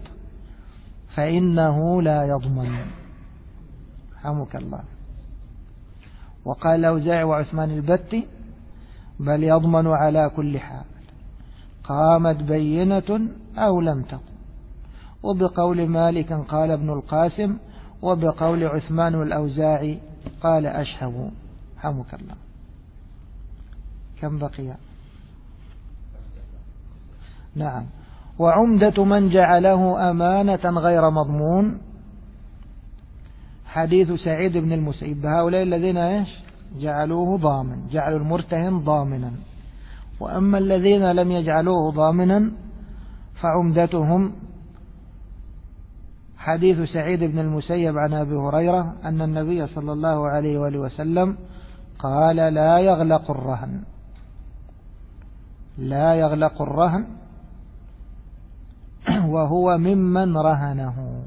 فإنه لا يضمن. رحمك الله. وقال الأوزاعي وعثمان البتي بل يضمن على كل حال، قامت بينة أو لم تقم. وبقول مالك قال ابن القاسم، وبقول عثمان والأوزاعي قال أشهب. رحمك الله. كم بقي؟ نعم. وعمدة من جعله أمانة غير مضمون حديث سعيد بن المسيب. هؤلاء الذين جعلوه ضامن، جعلوا المرتهن ضامنا. وأما الذين لم يجعلوه ضامنا فعمدتهم حديث سعيد بن المسيب عن أبي هريرة أن النبي صلى الله عليه وآله وسلم قال لا يغلق الرهن، لا يغلق الرهن وهو ممن رهنه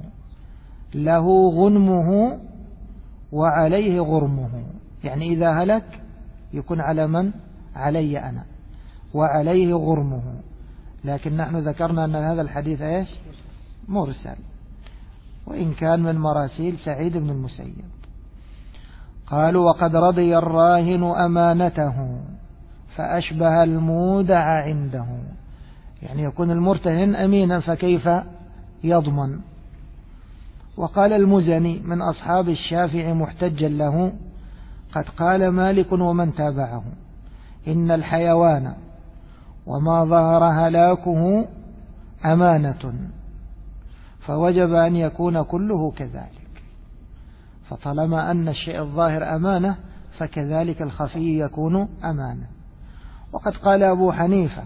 له غنمه وعليه غرمه. يعني إذا هلك يكون على من؟ علي أنا، وعليه غرمه. لكن نحن ذكرنا أن هذا الحديث مرسل، وإن كان من مراسيل سعيد بن المسيب. قالوا وقد رضي الراهن أمانته فأشبه المودع عنده. يعني يكون المرتهن أمينا فكيف يضمن؟ وقال المزني من أصحاب الشافعي محتجا له قد قال مالك ومن تابعه إن الحيوان وما ظهر هلاكه أمانة، فوجب أن يكون كله كذلك. فطالما أن الشيء الظاهر أمانة فكذلك الخفي يكون أمانة. وقد قال أبو حنيفة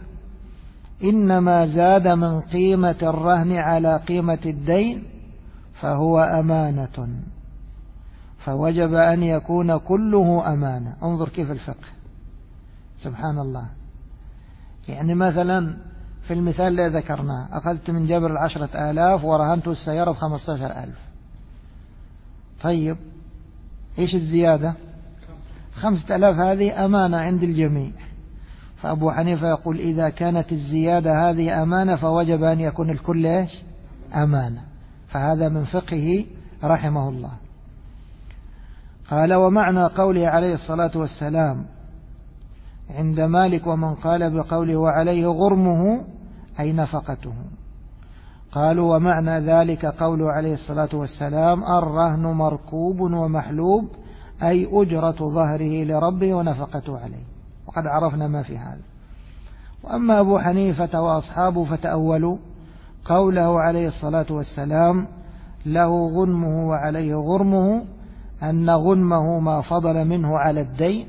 إنما زاد من قيمة الرهن على قيمة الدين فهو أمانة، فوجب أن يكون كله أمانة. انظر كيف الفقه، سبحان الله. يعني مثلا في المثال الذي ذكرناه أخذت من جابر 10,000 ورهنت السيارة ب15,000. طيب إيش الزيادة؟ 5,000 هذه أمانة عند الجميع. فأبو حنيفة يقول إذا كانت الزيادة هذه أمانة فوجب أن يكون الكل أمانة. فهذا من فقهه رحمه الله. قال ومعنى قوله عليه الصلاة والسلام عند مالك ومن قال بقوله وعليه غرمه أي نفقته. قالوا ومعنى ذلك قوله عليه الصلاة والسلام الرهن مركوب ومحلوب أي أجرة ظهره لربه ونفقته عليه. وقد عرفنا ما في هذا. وأما أبو حنيفة وأصحابه فتأولوا قوله عليه الصلاة والسلام له غنمه وعليه غرمه أن غنمه ما فضل منه على الدين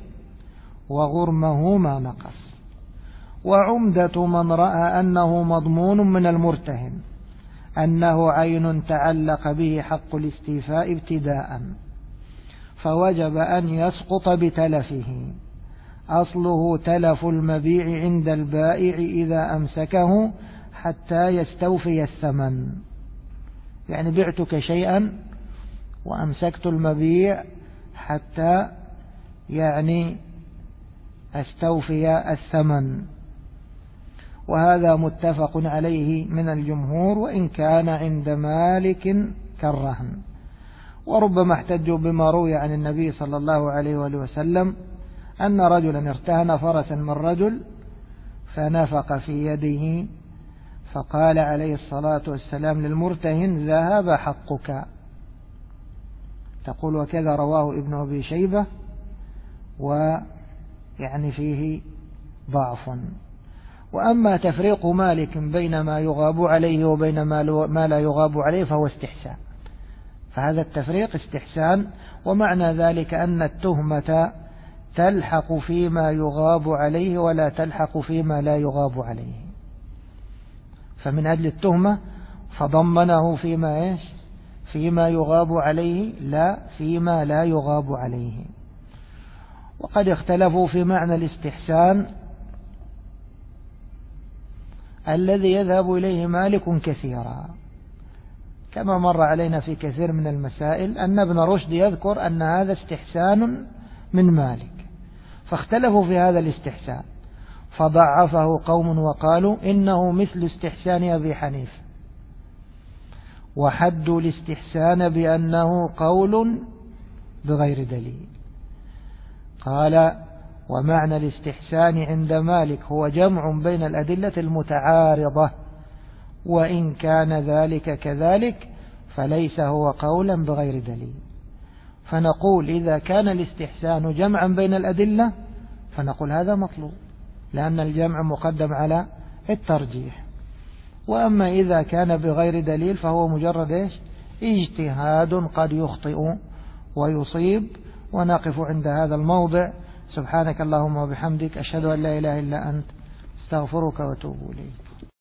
وغرمه ما نقص. وعمدة من رأى أنه مضمون من المرتهن أنه عين تعلق به حق الاستيفاء ابتداء، فوجب أن يسقط بتلفه. أصله تلف المبيع عند البائع إذا أمسكه حتى يستوفي الثمن، يعني بعتك شيئا وأمسكت المبيع حتى يعني أستوفي الثمن، وهذا متفق عليه من الجمهور، وإن كان عند مالك كالرهن. وربما احتجوا بما روي عن النبي صلى الله عليه وآله وسلم أن رجلا ارتهن فرسا من رجل فنفق في يده، فقال عليه الصلاة والسلام للمرتهن: ذهب حقك. تقول وكذا رواه ابن أبي شيبة، ويعني فيه ضعف. وأما تفريق مالك بين ما يغاب عليه وبين ما لا يغاب عليه فهو استحسان، فهذا التفريق استحسان، ومعنى ذلك أن التهمة تلحق فيما يغاب عليه ولا تلحق فيما لا يغاب عليه، فمن أجل التهمة فضمنه فيما يغاب عليه لا فيما لا يغاب عليه. وقد اختلفوا في معنى الاستحسان الذي يذهب إليه مالك كثيرا، كما مر علينا في كثير من المسائل أن ابن رشد يذكر أن هذا استحسان من مالك، فاختلفوا في هذا الاستحسان، فضعفه قوم وقالوا إنه مثل استحسان أبي حنيفة، وحدوا الاستحسان بأنه قول بغير دليل. قال: ومعنى الاستحسان عند مالك هو جمع بين الأدلة المتعارضة، وإن كان ذلك كذلك فليس هو قولا بغير دليل. فنقول إذا كان الاستحسان جمعا بين الأدلة فنقول هذا مطلوب، لأن الجمع مقدم على الترجيح. وأما إذا كان بغير دليل فهو مجرد اجتهاد قد يخطئ ويصيب. ونقف عند هذا الموضع. سبحانك اللهم وبحمدك، أشهد أن لا إله إلا أنت، استغفرك وأتوب إليك.